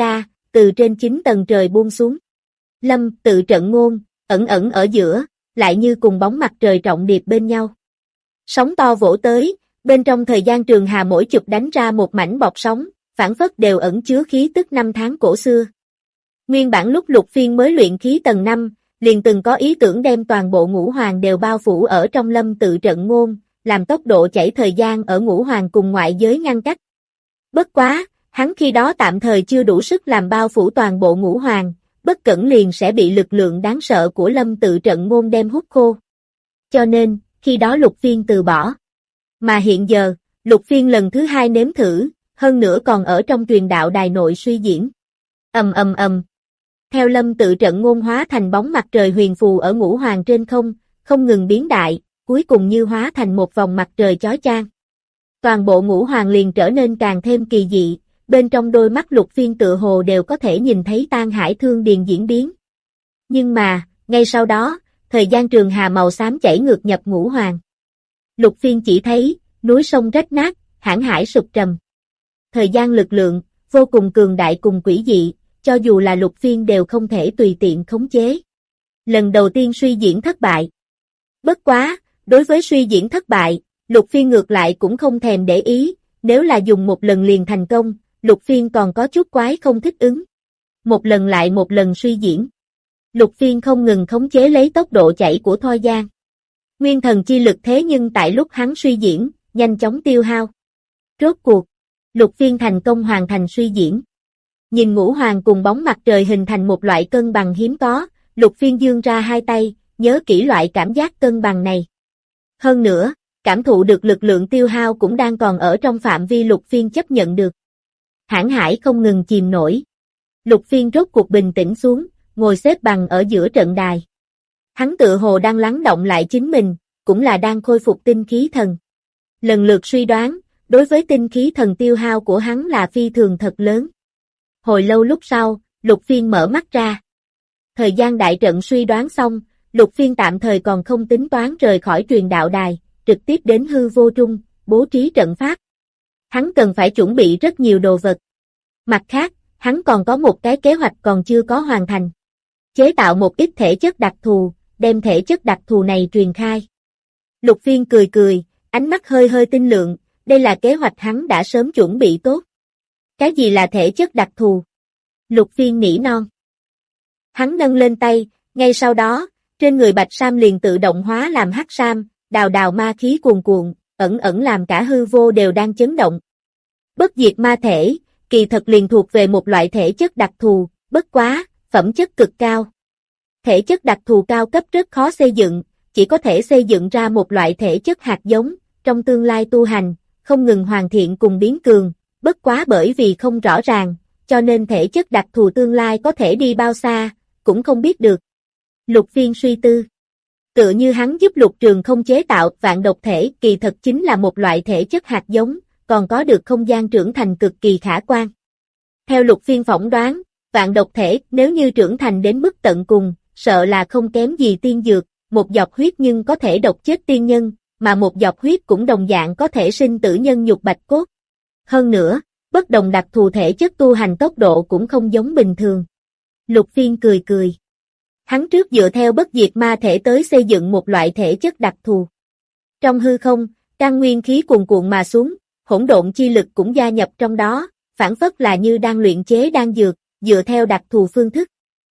từ trên chín tầng trời buông xuống. Lâm Tự Trận Ngôn, ẩn ẩn ở giữa, lại như cùng bóng mặt trời trọng điệp bên nhau. Sóng to vỗ tới, bên trong thời gian trường hà mỗi chụp đánh ra một mảnh bọt sóng, phản phất đều ẩn chứa khí tức năm tháng cổ xưa. Nguyên bản lúc Lục Phiên mới luyện khí tầng năm, liền từng có ý tưởng đem toàn bộ ngũ hoàng đều bao phủ ở trong Lâm Tự Trận Ngôn, làm tốc độ chảy thời gian ở ngũ hoàng cùng ngoại giới ngăn cách. Bất quá, hắn khi đó tạm thời chưa đủ sức làm bao phủ toàn bộ ngũ hoàng, bất cẩn liền sẽ bị lực lượng đáng sợ của Lâm Tự Trận Ngôn đem hút khô. Cho nên, khi đó Lục Phiên từ bỏ. Mà hiện giờ, Lục Phiên lần thứ hai nếm thử, hơn nữa còn ở trong truyền đạo đài nội suy diễn. Ầm ầm ầm. Theo Lâm Tự Trận Ngôn hóa thành bóng mặt trời huyền phù ở ngũ hoàng trên không, không ngừng biến đại, cuối cùng như hóa thành một vòng mặt trời chói chang. Toàn bộ ngũ hoàng liền trở nên càng thêm kỳ dị, bên trong đôi mắt Lục Phiên tựa hồ đều có thể nhìn thấy Tan Hải Thương Điền diễn biến. Nhưng mà, ngay sau đó, thời gian trường hà màu xám chảy ngược nhập ngũ hoàng. Lục Phiên chỉ thấy, núi sông rách nát, hãn hải sụp trầm. Thời gian lực lượng, vô cùng cường đại cùng quỷ dị, cho dù là Lục Phiên đều không thể tùy tiện khống chế. Lần đầu tiên suy diễn thất bại. Bất quá, đối với suy diễn thất bại, Lục Phiên ngược lại cũng không thèm để ý, nếu là dùng một lần liền thành công, Lục Phiên còn có chút quái không thích ứng. Một lần lại một lần suy diễn. Lục Phiên không ngừng khống chế lấy tốc độ chảy của Thoi Giang. Nguyên thần chi lực thế nhưng tại lúc hắn suy diễn, nhanh chóng tiêu hao. Rốt cuộc, Lục Phiên thành công hoàn thành suy diễn. Nhìn ngũ hoàng cùng bóng mặt trời hình thành một loại cân bằng hiếm có, Lục Phiên giương ra hai tay, nhớ kỹ loại cảm giác cân bằng này. Hơn nữa, cảm thụ được lực lượng tiêu hao cũng đang còn ở trong phạm vi Lục Phiên chấp nhận được. Hãn hải không ngừng chìm nổi. Lục Phiên rốt cuộc bình tĩnh xuống, ngồi xếp bằng ở giữa trận đài. Hắn tự hồ đang lắng động lại chính mình, cũng là đang khôi phục tinh khí thần. Lần lượt suy đoán, đối với tinh khí thần tiêu hao của hắn là phi thường thật lớn. Hồi lâu lúc sau, Lục Phiên mở mắt ra. Thời gian đại trận suy đoán xong, Lục Phiên tạm thời còn không tính toán rời khỏi truyền đạo đài, trực tiếp đến hư vô trung, bố trí trận pháp. Hắn cần phải chuẩn bị rất nhiều đồ vật. Mặt khác, hắn còn có một cái kế hoạch còn chưa có hoàn thành. Chế tạo một ít thể chất đặc thù, đem thể chất đặc thù này truyền khai. Lục Phiên cười cười, ánh mắt hơi hơi tinh lượng, đây là kế hoạch hắn đã sớm chuẩn bị tốt. Cái gì là thể chất đặc thù? Lục Phiên nỉ non. Hắn nâng lên tay, ngay sau đó, trên người Bạch Sam liền tự động hóa làm hắc sam, đào đào ma khí cuồn cuộn, ẩn ẩn làm cả hư vô đều đang chấn động. Bất diệt ma thể, kỳ thật liền thuộc về một loại thể chất đặc thù, bất quá, phẩm chất cực cao. Thể chất đặc thù cao cấp rất khó xây dựng, chỉ có thể xây dựng ra một loại thể chất hạt giống, trong tương lai tu hành, không ngừng hoàn thiện cùng biến cường, bất quá bởi vì không rõ ràng, cho nên thể chất đặc thù tương lai có thể đi bao xa, cũng không biết được. Lục Phiên suy tư. Tựa như hắn giúp Lục Trường không chế tạo vạn độc thể kỳ thật chính là một loại thể chất hạt giống, còn có được không gian trưởng thành cực kỳ khả quan. Theo Lục Phiên phỏng đoán, vạn độc thể nếu như trưởng thành đến mức tận cùng, sợ là không kém gì tiên dược, một giọt huyết nhưng có thể độc chết tiên nhân, mà một giọt huyết cũng đồng dạng có thể sinh tử nhân nhục bạch cốt. Hơn nữa, bất đồng đặc thù thể chất tu hành tốc độ cũng không giống bình thường. Lục Phiên cười cười. Hắn trước dựa theo bất diệt ma thể tới xây dựng một loại thể chất đặc thù. Trong hư không, căn nguyên khí cuồn cuộn mà xuống, hỗn độn chi lực cũng gia nhập trong đó, phản phất là như đang luyện chế đan dược, dựa theo đặc thù phương thức.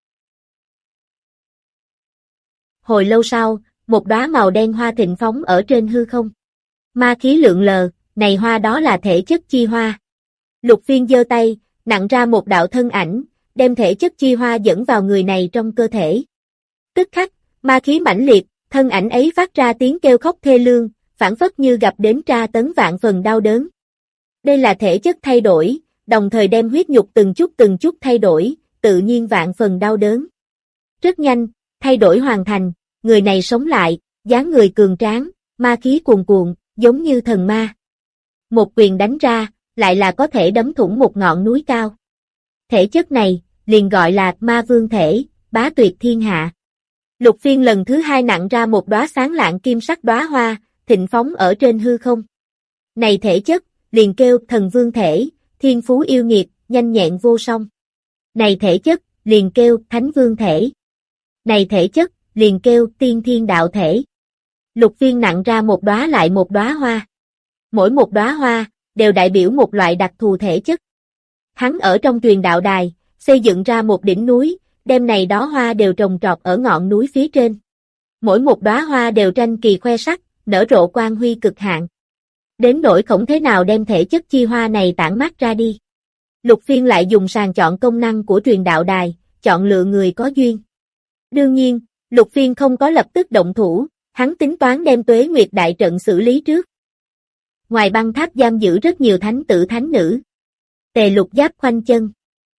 Hồi lâu sau, một đóa màu đen hoa thịnh phóng ở trên hư không. Ma khí lượn lờ, này hoa đó là thể chất chi hoa. Lục Phiên giơ tay, nặng ra một đạo thân ảnh, đem thể chất chi hoa dẫn vào người này trong cơ thể. Tức khắc, ma khí mãnh liệt, thân ảnh ấy phát ra tiếng kêu khóc thê lương, phản phất như gặp đến tra tấn vạn phần đau đớn. Đây là thể chất thay đổi, đồng thời đem huyết nhục từng chút từng chút thay đổi, tự nhiên vạn phần đau đớn. Rất nhanh, thay đổi hoàn thành, người này sống lại, dáng người cường tráng, ma khí cuồn cuộn, giống như thần ma. Một quyền đánh ra, lại là có thể đấm thủng một ngọn núi cao. Thể chất này, liền gọi là ma vương thể, bá tuyệt thiên hạ. Lục Phiên lần thứ hai nặng ra một đóa sáng lạng kim sắc đóa hoa, thịnh phóng ở trên hư không. Này thể chất, liền kêu thần vương thể, thiên phú yêu nghiệt, nhanh nhẹn vô song. Này thể chất, liền kêu Thánh Vương thể. Này thể chất, liền kêu Tiên Thiên Đạo thể. Lục Phiên nặng ra một đóa lại một đóa hoa. Mỗi một đóa hoa, đều đại biểu một loại đặc thù thể chất. Hắn ở trong truyền đạo đài, xây dựng ra một đỉnh núi, đem này đó hoa đều trồng trọt ở ngọn núi phía trên. Mỗi một đóa hoa đều tranh kỳ khoe sắc, nở rộ quang huy cực hạn. Đến nỗi không thế nào đem thể chất chi hoa này tản mát ra đi. Lục Phiên lại dùng sàng chọn công năng của truyền đạo đài, chọn lựa người có duyên. Đương nhiên, Lục Phiên không có lập tức động thủ, hắn tính toán đem Tuế Nguyệt đại trận xử lý trước. Ngoài băng tháp giam giữ rất nhiều thánh tử thánh nữ. Tề Lục Giáp khoanh chân.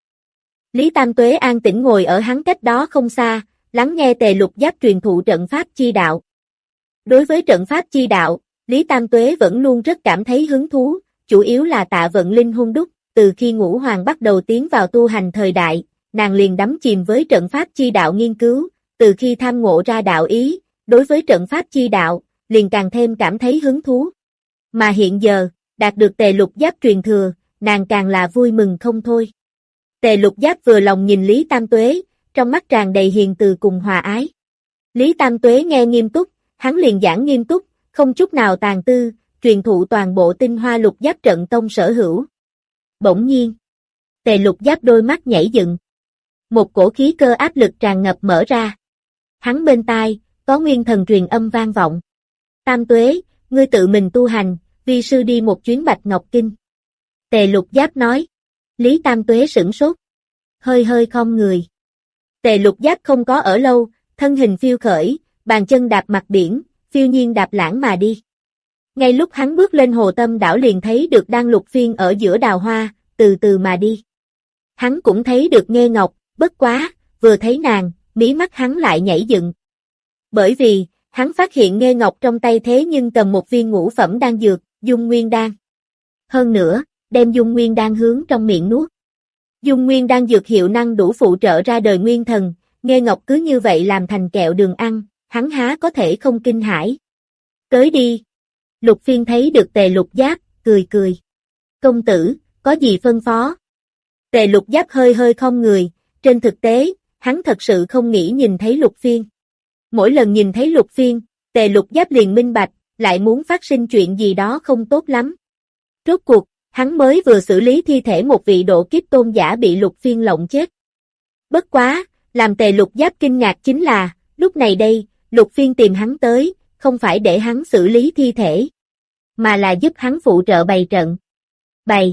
Lý Tam Tuế an tĩnh ngồi ở hắn cách đó không xa, lắng nghe Tề Lục Giáp truyền thụ trận pháp chi đạo. Đối với trận pháp chi đạo, Lý Tam Tuế vẫn luôn rất cảm thấy hứng thú, chủ yếu là Tạ Vận Linh hung đúc, từ khi Ngũ Hoàng bắt đầu tiến vào tu hành thời đại, nàng liền đắm chìm với trận pháp chi đạo nghiên cứu, từ khi tham ngộ ra đạo ý, đối với trận pháp chi đạo, liền càng thêm cảm thấy hứng thú. Mà hiện giờ, đạt được Tề Lục Giáp truyền thừa, nàng càng là vui mừng không thôi. Tề Lục Giáp vừa lòng nhìn Lý Tam Tuế, trong mắt tràn đầy hiền từ cùng hòa ái. Lý Tam Tuế nghe nghiêm túc, hắn liền giảng nghiêm túc, không chút nào tàn tư, truyền thụ toàn bộ tinh hoa Lục Giáp trận tông sở hữu. Bỗng nhiên, Tề Lục Giáp đôi mắt nhảy dựng. Một cổ khí cơ áp lực tràn ngập mở ra. Hắn bên tai, có nguyên thần truyền âm vang vọng. Tam Tuế, ngươi tự mình tu hành, vi sư đi một chuyến Bạch Ngọc Kinh. Tề Lục Giáp nói. Lý Tam Tuế sửng sốt. Hơi hơi khom người. Tề Lục Giáp không có ở lâu, thân hình phiêu khởi, bàn chân đạp mặt biển, phiêu nhiên đạp lãng mà đi. Ngay lúc hắn bước lên hồ tâm đảo liền thấy được đang Lục Phiên ở giữa đào hoa, từ từ mà đi. Hắn cũng thấy được Nghê Ngọc, bất quá, vừa thấy nàng, mí mắt hắn lại nhảy dựng. Bởi vì, hắn phát hiện Nghê Ngọc trong tay thế nhưng cầm một viên ngũ phẩm đan dược, Dung Nguyên Đan. Hơn nữa, đem Dung Nguyên Đan hướng trong miệng nuốt. Dung Nguyên Đan dược hiệu năng đủ phụ trợ ra đời nguyên thần, Nghê Ngọc cứ như vậy làm thành kẹo đường ăn, hắn há có thể không kinh hãi. Tới đi. Lục Phiên thấy được Tề Lục Giáp, cười cười. Công tử, có gì phân phó? Tề Lục Giáp hơi hơi khom người, trên thực tế, hắn thật sự không nghĩ nhìn thấy Lục Phiên. Mỗi lần nhìn thấy Lục Phiên, Tề Lục Giáp liền minh bạch, lại muốn phát sinh chuyện gì đó không tốt lắm. Rốt cuộc, hắn mới vừa xử lý thi thể một vị độ kiếp tôn giả bị Lục Phiên lộng chết. Bất quá, làm Tề Lục Giáp kinh ngạc chính là, lúc này đây, Lục Phiên tìm hắn tới, không phải để hắn xử lý thi thể, mà là giúp hắn phụ trợ bày trận. Bày.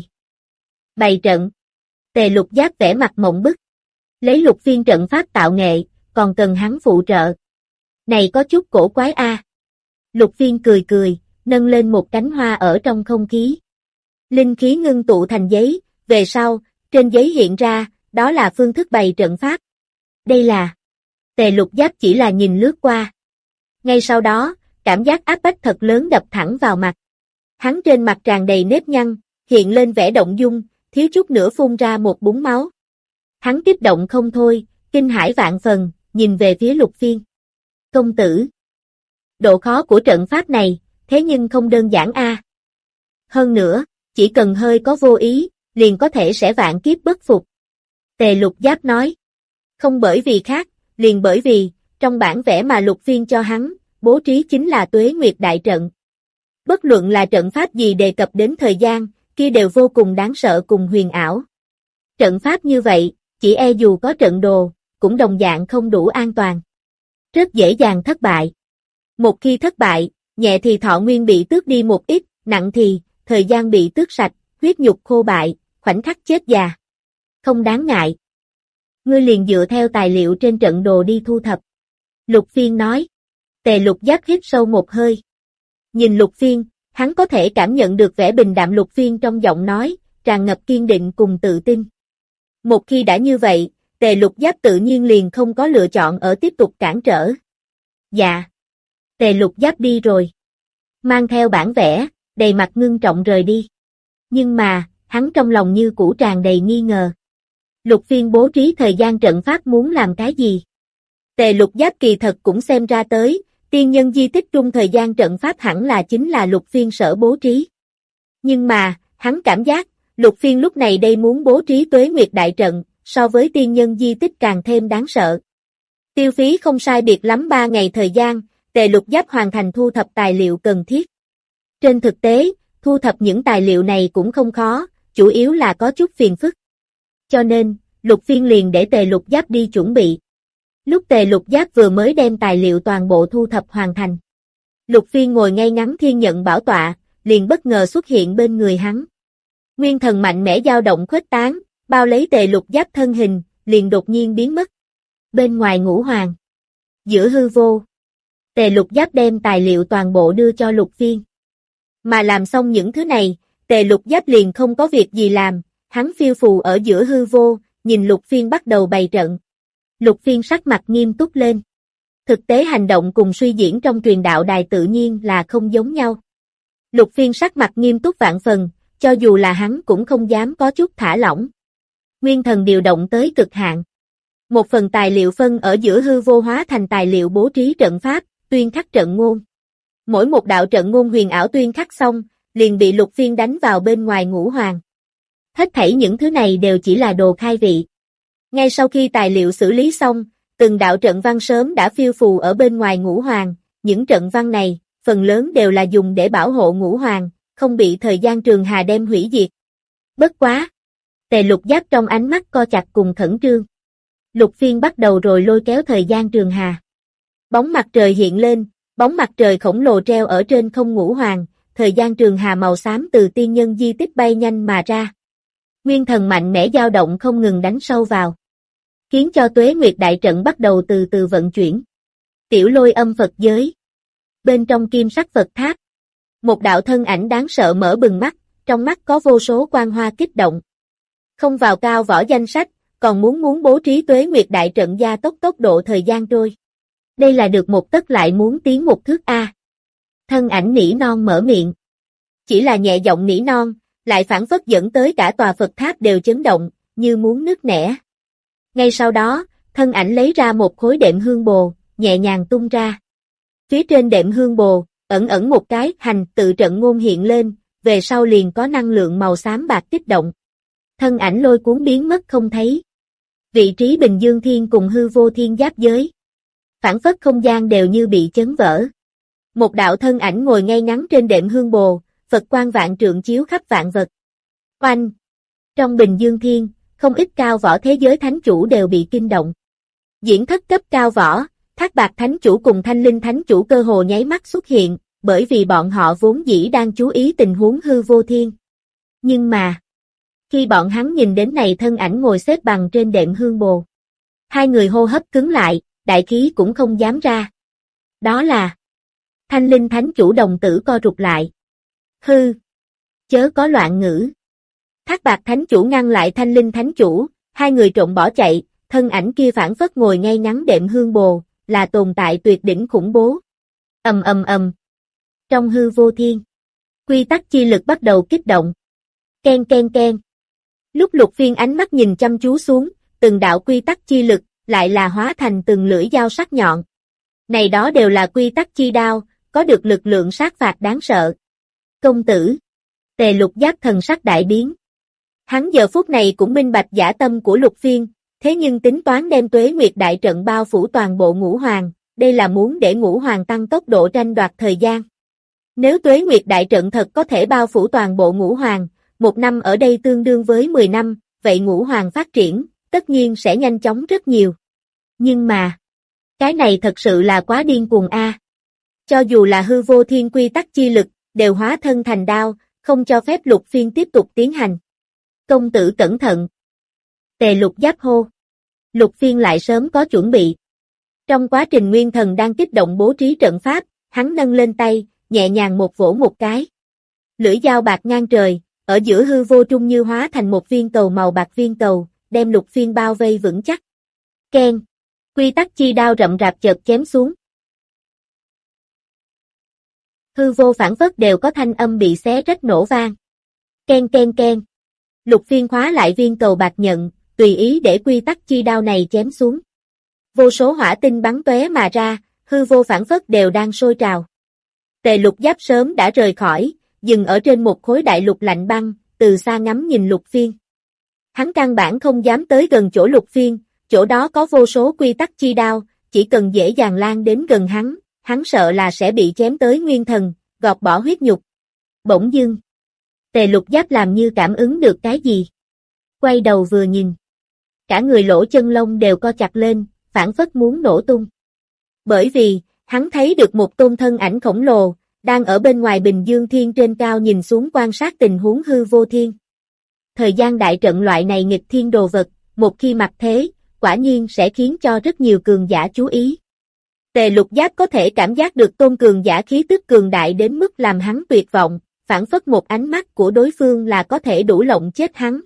Bày trận. Tề Lục Giáp vẻ mặt mộng bức. Lấy Lục Phiên trận pháp tạo nghệ, còn cần hắn phụ trợ. Này có chút cổ quái a. À. Lục Phiên cười cười, nâng lên một cánh hoa ở trong không khí. Linh khí ngưng tụ thành giấy, về sau, trên giấy hiện ra, đó là phương thức bày trận pháp. Đây là... Tề Lục Giáp chỉ là nhìn lướt qua. Ngay sau đó, cảm giác áp bách thật lớn đập thẳng vào mặt. Hắn trên mặt tràn đầy nếp nhăn, hiện lên vẻ động dung, thiếu chút nữa phun ra một búng máu. Hắn kích động không thôi, kinh hãi vạn phần, nhìn về phía Lục Phiên. Công tử. Độ khó của trận pháp này, thế nhưng không đơn giản a. À. Hơn nữa, chỉ cần hơi có vô ý, liền có thể sẽ vạn kiếp bất phục. Tề Lục Giáp nói. Không bởi vì khác, liền bởi vì, trong bản vẽ mà Lục Phiên cho hắn, bố trí chính là Tuế Nguyệt đại trận. Bất luận là trận pháp gì đề cập đến thời gian, kia đều vô cùng đáng sợ cùng huyền ảo. Trận pháp như vậy, chỉ e dù có trận đồ, cũng đồng dạng không đủ an toàn. Rất dễ dàng thất bại. Một khi thất bại, nhẹ thì thọ nguyên bị tước đi một ít, nặng thì, thời gian bị tước sạch, huyết nhục khô bại, khoảnh khắc chết già. Không đáng ngại. Ngươi liền dựa theo tài liệu trên trận đồ đi thu thập. Lục Phiên nói. Tề Lục Giáp hít sâu một hơi. Nhìn Lục Phiên, hắn có thể cảm nhận được vẻ bình đạm Lục Phiên trong giọng nói, tràn ngập kiên định cùng tự tin. Một khi đã như vậy, Tề Lục Giáp tự nhiên liền không có lựa chọn ở tiếp tục cản trở. Dạ. Tề Lục Giáp đi rồi. Mang theo bản vẽ, đầy mặt ngưng trọng rời đi. Nhưng mà, hắn trong lòng như cũ tràn đầy nghi ngờ. Lục Phiên bố trí thời gian trận pháp muốn làm cái gì? Tề Lục Giáp kỳ thật cũng xem ra tới, tiên nhân di tích trung thời gian trận pháp hẳn là chính là Lục Phiên sở bố trí. Nhưng mà, hắn cảm giác, Lục Phiên lúc này đây muốn bố trí Tuế Nguyệt đại trận, so với tiên nhân di tích càng thêm đáng sợ. Tiêu phí không sai biệt lắm ba ngày thời gian, Tề Lục Giáp hoàn thành thu thập tài liệu cần thiết. Trên thực tế, thu thập những tài liệu này cũng không khó, chủ yếu là có chút phiền phức. Cho nên, Lục Phiên liền để Tề Lục Giáp đi chuẩn bị. Lúc Tề Lục Giáp vừa mới đem tài liệu toàn bộ thu thập hoàn thành. Lục Phiên ngồi ngay ngắn thiên nhận bảo tọa, liền bất ngờ xuất hiện bên người hắn. Nguyên thần mạnh mẽ dao động khuếch tán, bao lấy Tề Lục Giáp thân hình, liền đột nhiên biến mất. Bên ngoài ngũ hoàng, giữa hư vô, Tề Lục Giáp đem tài liệu toàn bộ đưa cho Lục Phiên. Mà làm xong những thứ này, Tề Lục Giáp liền không có việc gì làm, hắn phiêu phù ở giữa hư vô, nhìn Lục Phiên bắt đầu bày trận. Lục Phiên sắc mặt nghiêm túc lên. Thực tế hành động cùng suy diễn trong truyền đạo đài tự nhiên là không giống nhau. Lục Phiên sắc mặt nghiêm túc vạn phần, cho dù là hắn cũng không dám có chút thả lỏng. Nguyên thần điều động tới cực hạn. Một phần tài liệu phân ở giữa hư vô hóa thành tài liệu bố trí trận pháp, tuyên khắc trận ngôn. Mỗi một đạo trận ngôn huyền ảo tuyên khắc xong, liền bị Lục Phiên đánh vào bên ngoài ngũ hoàng. Hết thảy những thứ này đều chỉ là đồ khai vị. Ngay sau khi tài liệu xử lý xong, từng đạo trận văn sớm đã phiêu phù ở bên ngoài ngũ hoàng, những trận văn này, phần lớn đều là dùng để bảo hộ ngũ hoàng, không bị thời gian trường hà đem hủy diệt. Bất quá! Tề Lục Giáp trong ánh mắt co chặt cùng khẩn trương. Lục Phiên bắt đầu rồi lôi kéo thời gian trường hà. Bóng mặt trời hiện lên, bóng mặt trời khổng lồ treo ở trên không ngũ hoàng, thời gian trường hà màu xám từ tiên nhân di tích bay nhanh mà ra. Nguyên thần mạnh mẽ dao động không ngừng đánh sâu vào, khiến cho Tuế Nguyệt đại trận bắt đầu từ từ vận chuyển. Tiểu Lôi Âm Phật giới. Bên trong kim sắc Phật tháp, một đạo thân ảnh đáng sợ mở bừng mắt, trong mắt có vô số quang hoa kích động. Không vào cao võ danh sách, còn muốn muốn bố trí Tuế Nguyệt đại trận gia tốc tốc độ thời gian trôi. Đây là được một tấc lại muốn tiến một thước a. Thân ảnh nỉ non mở miệng. Chỉ là nhẹ giọng nỉ non, lại phản phất dẫn tới cả tòa Phật tháp đều chấn động, như muốn nứt nẻ. Ngay sau đó, thân ảnh lấy ra một khối đệm hương bồ, nhẹ nhàng tung ra. Phía trên đệm hương bồ, ẩn ẩn một cái hành tự trận ngôn hiện lên, về sau liền có năng lượng màu xám bạc kích động. Thân ảnh lôi cuốn biến mất không thấy. Vị trí Bình Dương Thiên cùng hư vô thiên giáp giới. Phản phất không gian đều như bị chấn vỡ. Một đạo thân ảnh ngồi ngay ngắn trên đệm hương bồ, Phật quang vạn trượng chiếu khắp vạn vật. Oanh! Trong Bình Dương Thiên, không ít cao võ thế giới thánh chủ đều bị kinh động. Diễn thất cấp cao võ, Thác Bạc thánh chủ cùng Thanh Linh thánh chủ cơ hồ nháy mắt xuất hiện, bởi vì bọn họ vốn dĩ đang chú ý tình huống hư vô thiên. Nhưng mà, khi bọn hắn nhìn đến này thân ảnh ngồi xếp bằng trên đệm hương bồ, hai người hô hấp cứng lại, đại khí cũng không dám ra. Đó là Thanh Linh thánh chủ đồng tử co rụt lại. Hư! Chớ có loạn ngữ. Thác Bạc thánh chủ ngăn lại Thanh Linh thánh chủ, hai người trộn bỏ chạy, thân ảnh kia phản phất ngồi ngay ngắn đệm hương bồ, là tồn tại tuyệt đỉnh khủng bố. Ầm ầm ầm. Trong hư vô thiên, quy tắc chi lực bắt đầu kích động. Ken ken ken. Lúc Lục Phiên ánh mắt nhìn chăm chú xuống, từng đạo quy tắc chi lực lại là hóa thành từng lưỡi dao sắc nhọn. Này đó đều là quy tắc chi đao, có được lực lượng sát phạt đáng sợ. Công tử. Tề Lục Giáp thần sắc đại biến. Hắn giờ phút này cũng minh bạch giả tâm của Lục Phiên, thế nhưng tính toán đem Tuế Nguyệt đại trận bao phủ toàn bộ ngũ hoàng, đây là muốn để ngũ hoàng tăng tốc độ tranh đoạt thời gian. Nếu Tuế Nguyệt đại trận thật có thể bao phủ toàn bộ ngũ hoàng, một năm ở đây tương đương với mười năm, vậy ngũ hoàng phát triển, tất nhiên sẽ nhanh chóng rất nhiều. Nhưng mà, cái này thật sự là quá điên cuồng a. Cho dù là hư vô thiên quy tắc chi lực, đều hóa thân thành đao, không cho phép Lục Phiên tiếp tục tiến hành. Công tử cẩn thận. Tề Lục Giáp hô. Lục Phiên lại sớm có chuẩn bị. Trong quá trình nguyên thần đang kích động bố trí trận pháp, hắn nâng lên tay, nhẹ nhàng một vỗ một cái. Lưỡi dao bạc ngang trời, ở giữa hư vô trung như hóa thành một viên cầu màu bạc viên cầu, đem Lục Phiên bao vây vững chắc. Ken. Quy tắc chi đao rậm rạp chợt chém xuống. Hư vô phản phất đều có thanh âm bị xé rách nổ vang. Ken ken ken. Lục Phiên khóa lại viên cầu bạc nhận, tùy ý để quy tắc chi đao này chém xuống. Vô số hỏa tinh bắn tóe mà ra, hư vô phản phất đều đang sôi trào. Tề Lục Giáp sớm đã rời khỏi, dừng ở trên một khối đại lục lạnh băng, từ xa ngắm nhìn Lục Phiên. Hắn căn bản không dám tới gần chỗ Lục Phiên, chỗ đó có vô số quy tắc chi đao, chỉ cần dễ dàng lan đến gần hắn, hắn sợ là sẽ bị chém tới nguyên thần, gọt bỏ huyết nhục. Bỗng dưng, Tề Lục Giáp làm như cảm ứng được cái gì. Quay đầu vừa nhìn. Cả người lỗ chân lông đều co chặt lên, phảng phất muốn nổ tung. Bởi vì, hắn thấy được một tôn thân ảnh khổng lồ, đang ở bên ngoài Bình Dương Thiên trên cao nhìn xuống quan sát tình huống hư vô thiên. Thời gian đại trận loại này nghịch thiên đồ vật, một khi mặc thế, quả nhiên sẽ khiến cho rất nhiều cường giả chú ý. Tề Lục Giáp có thể cảm giác được tôn cường giả khí tức cường đại đến mức làm hắn tuyệt vọng, phảng phất một ánh mắt của đối phương là có thể đủ lộng chết hắn.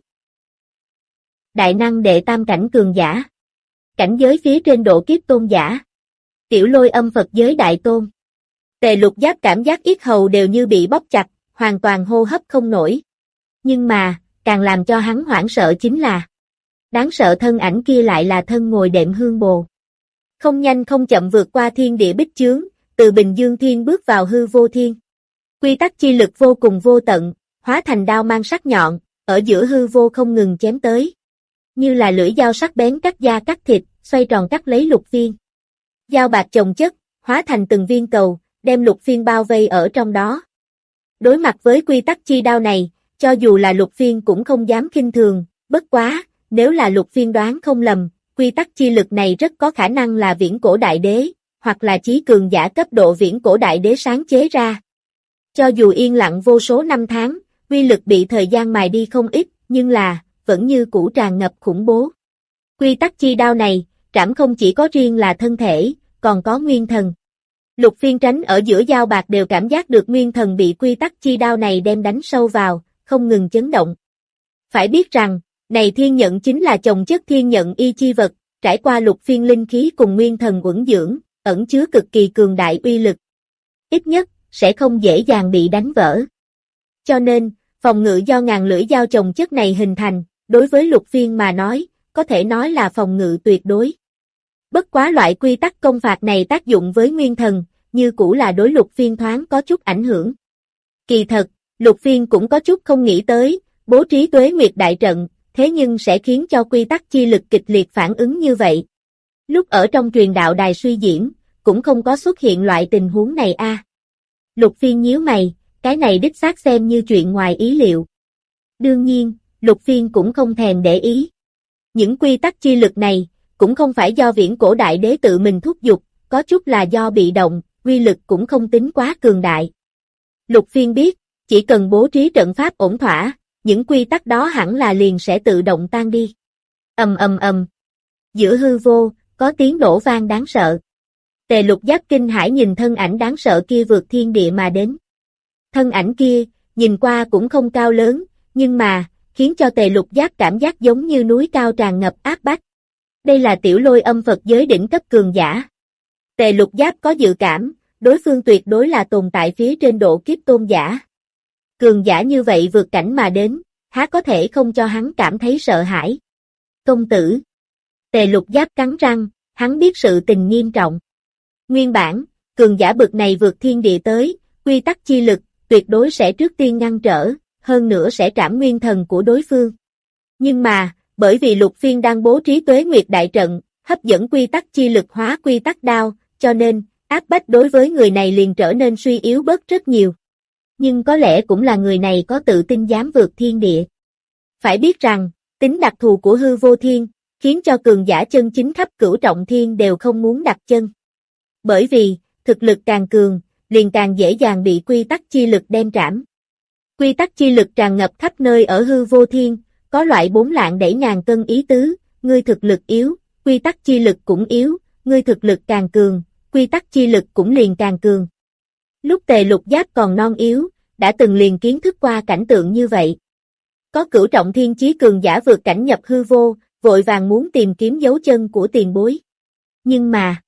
Đại năng đệ tam cảnh cường giả. Cảnh giới phía trên độ kiếp tôn giả. Tiểu Lôi Âm Phật giới đại tôn. Tề Lục Giáp cảm giác yết hầu đều như bị bóp chặt, hoàn toàn hô hấp không nổi. Nhưng mà, càng làm cho hắn hoảng sợ chính là đáng sợ thân ảnh kia lại là thân ngồi đệm hương bồ. Không nhanh không chậm vượt qua thiên địa bích chướng, từ Bình Dương Thiên bước vào hư vô thiên. Quy tắc chi lực vô cùng vô tận, hóa thành đao mang sắc nhọn, ở giữa hư vô không ngừng chém tới. Như là lưỡi dao sắc bén cắt da cắt thịt, xoay tròn cắt lấy Lục Phiên. Dao bạc chồng chất, hóa thành từng viên cầu, đem Lục Phiên bao vây ở trong đó. Đối mặt với quy tắc chi đao này, cho dù là Lục Phiên cũng không dám khinh thường, bất quá, nếu là Lục Phiên đoán không lầm, quy tắc chi lực này rất có khả năng là viễn cổ đại đế, hoặc là chí cường giả cấp độ viễn cổ đại đế sáng chế ra. Cho dù yên lặng vô số năm tháng, uy lực bị thời gian mài đi không ít, nhưng là, vẫn như cũ tràn ngập khủng bố. Quy tắc chi đao này, trảm không chỉ có riêng là thân thể, còn có nguyên thần. Lục Phiên tránh ở giữa dao bạc đều cảm giác được nguyên thần bị quy tắc chi đao này đem đánh sâu vào, không ngừng chấn động. Phải biết rằng, này thiên nhận chính là chồng chất thiên nhận y chi vật, trải qua Lục Phiên linh khí cùng nguyên thần uẩn dưỡng, ẩn chứa cực kỳ cường đại uy lực. Ít nhất, sẽ không dễ dàng bị đánh vỡ. Cho nên, phòng ngự do ngàn lưỡi dao chồng chất này hình thành, đối với Lục Phiên mà nói, có thể nói là phòng ngự tuyệt đối. Bất quá loại quy tắc công phạt này tác dụng với nguyên thần, như cũ là đối Lục Phiên thoáng có chút ảnh hưởng. Kỳ thật, Lục Phiên cũng có chút không nghĩ tới, bố trí Tuế Nguyệt đại trận, thế nhưng sẽ khiến cho quy tắc chi lực kịch liệt phản ứng như vậy. Lúc ở trong truyền đạo đài suy diễn, cũng không có xuất hiện loại tình huống này a. À. Lục Phiên nhíu mày, cái này đích xác xem như chuyện ngoài ý liệu. Đương nhiên, Lục Phiên cũng không thèm để ý. Những quy tắc chi lực này, cũng không phải do viễn cổ đại đế tự mình thúc giục, có chút là do bị động, uy lực cũng không tính quá cường đại. Lục Phiên biết, chỉ cần bố trí trận pháp ổn thỏa, những quy tắc đó hẳn là liền sẽ tự động tan đi. Ầm ầm ầm. Giữa hư vô, có tiếng nổ vang đáng sợ. Tề Lục Giáp kinh hãi nhìn thân ảnh đáng sợ kia vượt thiên địa mà đến. Thân ảnh kia, nhìn qua cũng không cao lớn, nhưng mà, khiến cho Tề Lục Giáp cảm giác giống như núi cao tràn ngập áp bách. Đây là Tiểu Lôi Âm Phật giới đỉnh cấp cường giả. Tề Lục Giáp có dự cảm, đối phương tuyệt đối là tồn tại phía trên độ kiếp tôn giả. Cường giả như vậy vượt cảnh mà đến, há có thể không cho hắn cảm thấy sợ hãi. Công tử. Tề Lục Giáp cắn răng, hắn biết sự tình nghiêm trọng. Nguyên bản, cường giả bực này vượt thiên địa tới, quy tắc chi lực, tuyệt đối sẽ trước tiên ngăn trở, hơn nữa sẽ trảm nguyên thần của đối phương. Nhưng mà, bởi vì Lục Phiên đang bố trí Tuế Nguyệt đại trận, hấp dẫn quy tắc chi lực hóa quy tắc đao, cho nên, áp bách đối với người này liền trở nên suy yếu bớt rất nhiều. Nhưng có lẽ cũng là người này có tự tin dám vượt thiên địa. Phải biết rằng, tính đặc thù của hư vô thiên, khiến cho cường giả chân chính khắp cửu trọng thiên đều không muốn đặt chân. Bởi vì, thực lực càng cường, liền càng dễ dàng bị quy tắc chi lực đem trảm. Quy tắc chi lực tràn ngập khắp nơi ở hư vô thiên, có loại bốn lạng đẩy ngàn cân ý tứ, ngươi thực lực yếu, quy tắc chi lực cũng yếu, ngươi thực lực càng cường, quy tắc chi lực cũng liền càng cường. Lúc Tề Lục Giáp còn non yếu, đã từng liền kiến thức qua cảnh tượng như vậy. Có cửu trọng thiên chí cường giả vượt cảnh nhập hư vô, vội vàng muốn tìm kiếm dấu chân của tiền bối. Nhưng mà,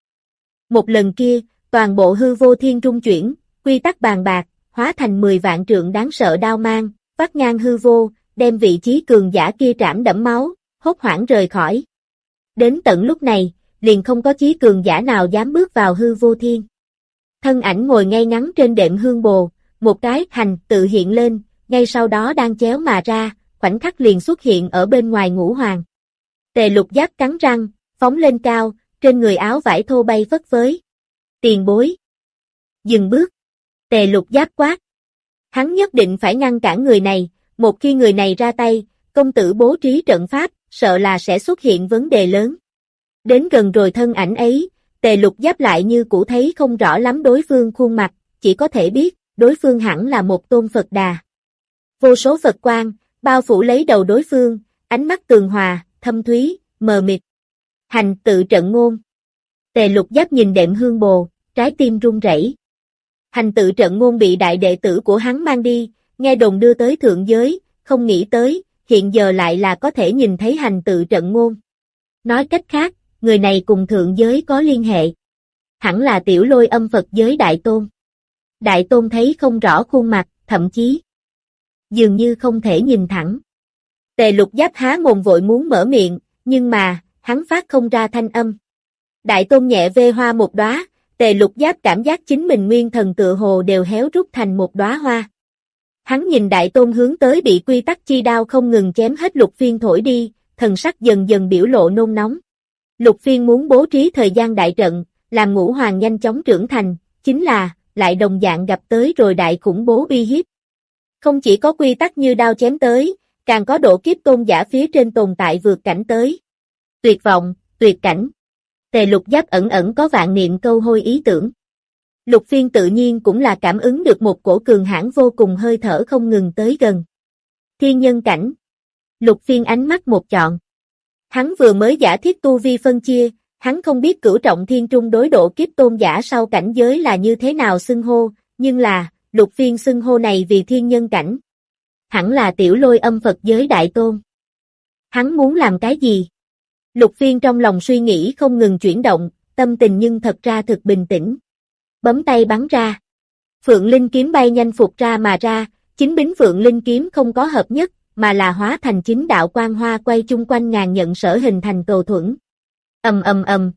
một lần kia, toàn bộ hư vô thiên trung chuyển, quy tắc bàn bạc, hóa thành mười vạn trượng đáng sợ đao mang, vắt ngang hư vô, đem vị trí cường giả kia trảm đẫm máu, hốt hoảng rời khỏi. Đến tận lúc này, liền không có chí cường giả nào dám bước vào hư vô thiên. Thân ảnh ngồi ngay ngắn trên đệm hương bồ, một cái hành tự hiện lên, ngay sau đó đang chéo mà ra, khoảnh khắc liền xuất hiện ở bên ngoài ngũ hoàng. Tề Lục Giáp cắn răng, phóng lên cao, trên người áo vải thô bay phất phới. Tiền bối. Dừng bước. Tề Lục Giáp quát. Hắn nhất định phải ngăn cản người này, một khi người này ra tay, công tử bố trí trận pháp, sợ là sẽ xuất hiện vấn đề lớn. Đến gần rồi thân ảnh ấy, Tề Lục Giáp lại như cũ thấy không rõ lắm đối phương khuôn mặt, chỉ có thể biết, đối phương hẳn là một tôn Phật Đà. Vô số Phật quang, bao phủ lấy đầu đối phương, ánh mắt tường hòa, thâm thúy, mờ mịt. Hành tự trận ngôn. Tề Lục Giáp nhìn Đệm Hương Bồ, trái tim run rẩy. Hành tự trận ngôn bị đại đệ tử của hắn mang đi, nghe đồn đưa tới thượng giới, không nghĩ tới, hiện giờ lại là có thể nhìn thấy hành tự trận ngôn. Nói cách khác, người này cùng thượng giới có liên hệ. Hẳn là Tiểu Lôi Âm Phật giới Đại Tôn. Đại Tôn thấy không rõ khuôn mặt, thậm chí dường như không thể nhìn thẳng. Tề Lục Giáp há mồm vội muốn mở miệng, nhưng mà, hắn phát không ra thanh âm. Đại Tôn nhẹ vê hoa một đóa, Tề Lục Giáp cảm giác chính mình nguyên thần tựa hồ đều héo rút thành một đóa hoa. Hắn nhìn Đại Tôn hướng tới bị quy tắc chi đao không ngừng chém hết Lục Phiên thổi đi, thần sắc dần dần biểu lộ nôn nóng. Lục Phiên muốn bố trí thời gian đại trận, làm ngũ hoàng nhanh chóng trưởng thành, chính là, lại đồng dạng gặp tới rồi đại khủng bố uy hiếp. Không chỉ có quy tắc như đao chém tới, càng có độ kiếp tôn giả phía trên tồn tại vượt cảnh tới. Tuyệt vọng, tuyệt cảnh. Tề Lục Giáp ẩn ẩn có vạn niệm câu hôi ý tưởng. Lục Phiên tự nhiên cũng là cảm ứng được một cổ cường hãn vô cùng hơi thở không ngừng tới gần. Thiên nhân cảnh. Lục Phiên ánh mắt một chọn. Hắn vừa mới giả thiết tu vi phân chia, hắn không biết cửu trọng thiên trung đối độ kiếp tôn giả sau cảnh giới là như thế nào xưng hô, nhưng là, Lục Phiên xưng hô này vì thiên nhân cảnh. Hẳn là Tiểu Lôi Âm Phật giới Đại Tôn. Hắn muốn làm cái gì? Lục Phiên trong lòng suy nghĩ không ngừng chuyển động, tâm tình nhưng thật ra thực bình tĩnh. Bấm tay bắn ra. Phượng Linh kiếm bay nhanh phục ra mà ra, chính bính Phượng Linh kiếm không có hợp nhất, mà là hóa thành chính đạo quang hoa quay chung quanh ngàn nhận sở hình thành cầu thuẫn. Ầm ầm ầm.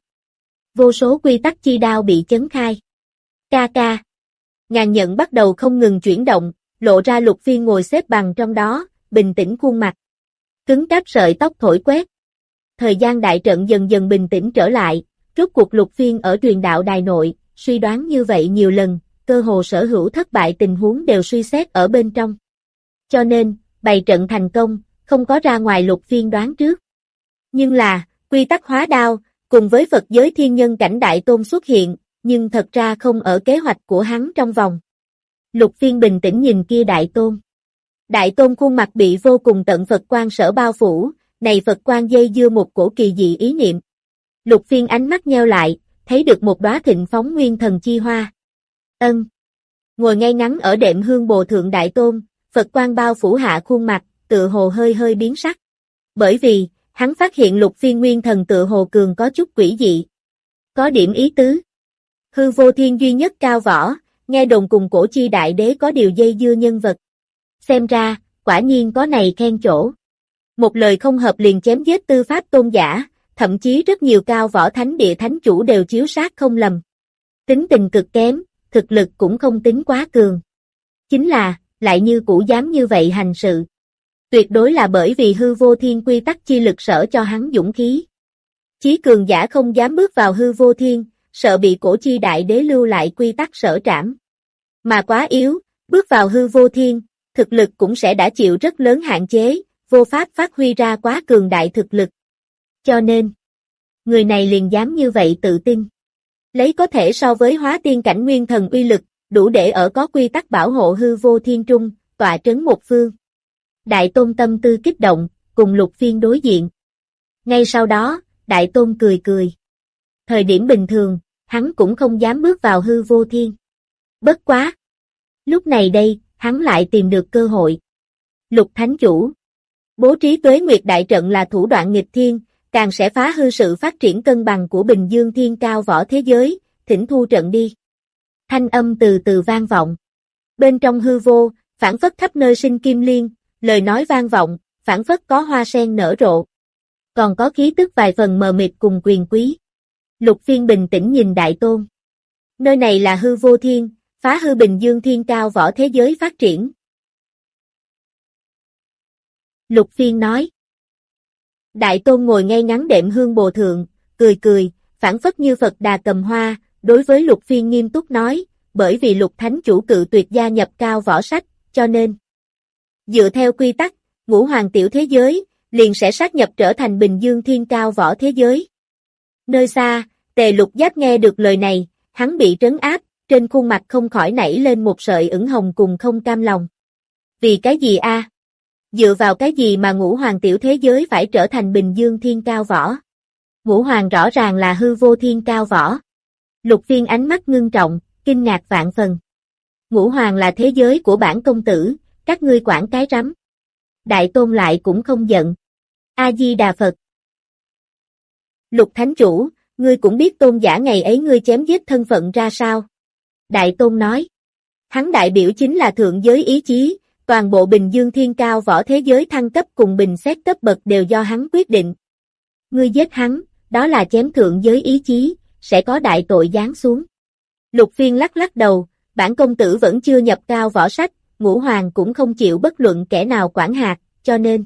Vô số quy tắc chi đao bị chấn khai. Ca ca. Ngàn nhận bắt đầu không ngừng chuyển động, lộ ra Lục Phiên ngồi xếp bằng trong đó, bình tĩnh khuôn mặt. Cứng cáp sợi tóc thổi quét. Thời gian đại trận dần dần bình tĩnh trở lại, rốt cuộc Lục Phiên ở truyền đạo đài nội, suy đoán như vậy nhiều lần, cơ hồ sở hữu thất bại tình huống đều suy xét ở bên trong. Cho nên, bày trận thành công, không có ra ngoài Lục Phiên đoán trước. Nhưng là, quy tắc hóa đao, cùng với Phật giới thiên nhân cảnh Đại Tôn xuất hiện, nhưng thật ra không ở kế hoạch của hắn trong vòng. Lục Phiên bình tĩnh nhìn kia Đại Tôn. Đại Tôn khuôn mặt bị vô cùng tận Phật quang sở bao phủ, này Phật quang dây dưa một cổ kỳ dị ý niệm. Lục Phiên ánh mắt nheo lại, thấy được một đóa thịnh phóng nguyên thần chi hoa. Ân. Ngồi ngay ngắn ở Đệm Hương Bồ thượng Đại Tôn, Phật quang bao phủ hạ khuôn mặt, tựa hồ hơi hơi biến sắc. Bởi vì, hắn phát hiện Lục Phiên nguyên thần tựa hồ cường có chút quỷ dị. Có điểm ý tứ. Hư Vô Thiên duy nhất cao võ, nghe đồn cùng cổ chi đại đế có điều dây dưa nhân vật. Xem ra, quả nhiên có này khen chỗ. Một lời không hợp liền chém giết tư pháp tôn giả, thậm chí rất nhiều cao võ thánh địa thánh chủ đều chiếu sát không lầm. Tính tình cực kém, thực lực cũng không tính quá cường. Chính là, lại như cũ dám như vậy hành sự. Tuyệt đối là bởi vì Hư Vô Thiên quy tắc chi lực sở cho hắn dũng khí. Chí cường giả không dám bước vào Hư Vô Thiên, sợ bị cổ chi đại đế lưu lại quy tắc sở trảm. Mà quá yếu, bước vào Hư Vô Thiên, thực lực cũng sẽ đã chịu rất lớn hạn chế, vô pháp phát huy ra quá cường đại thực lực. Cho nên, người này liền dám như vậy tự tin. Lấy có thể so với hóa tiên cảnh nguyên thần uy lực, đủ để ở có quy tắc bảo hộ Hư Vô Thiên trung, tọa trấn một phương. Đại Tôn tâm tư kích động, cùng Lục Phiên đối diện. Ngay sau đó, Đại Tôn cười cười. Thời điểm bình thường, hắn cũng không dám bước vào Hư Vô Thiên. Bất quá. Lúc này đây, hắn lại tìm được cơ hội. Lục Thánh Chủ. Bố trí Tuế Nguyệt Đại Trận là thủ đoạn nghịch thiên, càng sẽ phá hư sự phát triển cân bằng của Bình Dương Thiên cao võ thế giới, thỉnh thu trận đi. Thanh âm từ từ vang vọng. Bên trong hư vô, phảng phất khắp nơi sinh kim liên, lời nói vang vọng, phảng phất có hoa sen nở rộ. Còn có khí tức vài phần mờ mịt cùng quyền quý. Lục Phiên bình tĩnh nhìn Đại Tôn. Nơi này là Hư Vô Thiên, phá hư Bình Dương Thiên cao võ thế giới phát triển. Lục Phiên nói. Đại Tôn ngồi ngay ngắn đệm hương bồ thượng, cười cười, phảng phất như Phật Đà cầm hoa, đối với Lục Phiên nghiêm túc nói, bởi vì Lục Thánh Chủ cự tuyệt gia nhập cao võ sách, cho nên dựa theo quy tắc, ngũ hoàng tiểu thế giới, liền sẽ sát nhập trở thành Bình Dương Thiên cao võ thế giới. Nơi xa, Tề Lục Giáp nghe được lời này, hắn bị trấn áp, trên khuôn mặt không khỏi nảy lên một sợi ửng hồng cùng không cam lòng. Vì cái gì a? À? Dựa vào cái gì mà ngũ hoàng tiểu thế giới phải trở thành Bình Dương Thiên cao võ? Ngũ hoàng rõ ràng là hư vô thiên cao võ. Lục Phiên ánh mắt ngưng trọng, kinh ngạc vạn phần. Ngũ hoàng là thế giới của bản công tử, các ngươi quản cái rắm. Đại Tôn lại cũng không giận. A-di-đà Phật. Lục Thánh Chủ, ngươi cũng biết tôn giả ngày ấy ngươi chém giết thân phận ra sao? Đại Tôn nói. Hắn đại biểu chính là thượng giới ý chí, toàn bộ Bình Dương Thiên cao võ thế giới thăng cấp cùng bình xét cấp bậc đều do hắn quyết định. Ngươi giết hắn, đó là chém thượng giới ý chí, sẽ có đại tội giáng xuống. Lục Phiên lắc lắc đầu, bản công tử vẫn chưa nhập cao võ sách, ngũ hoàng cũng không chịu bất luận kẻ nào quản hạt, cho nên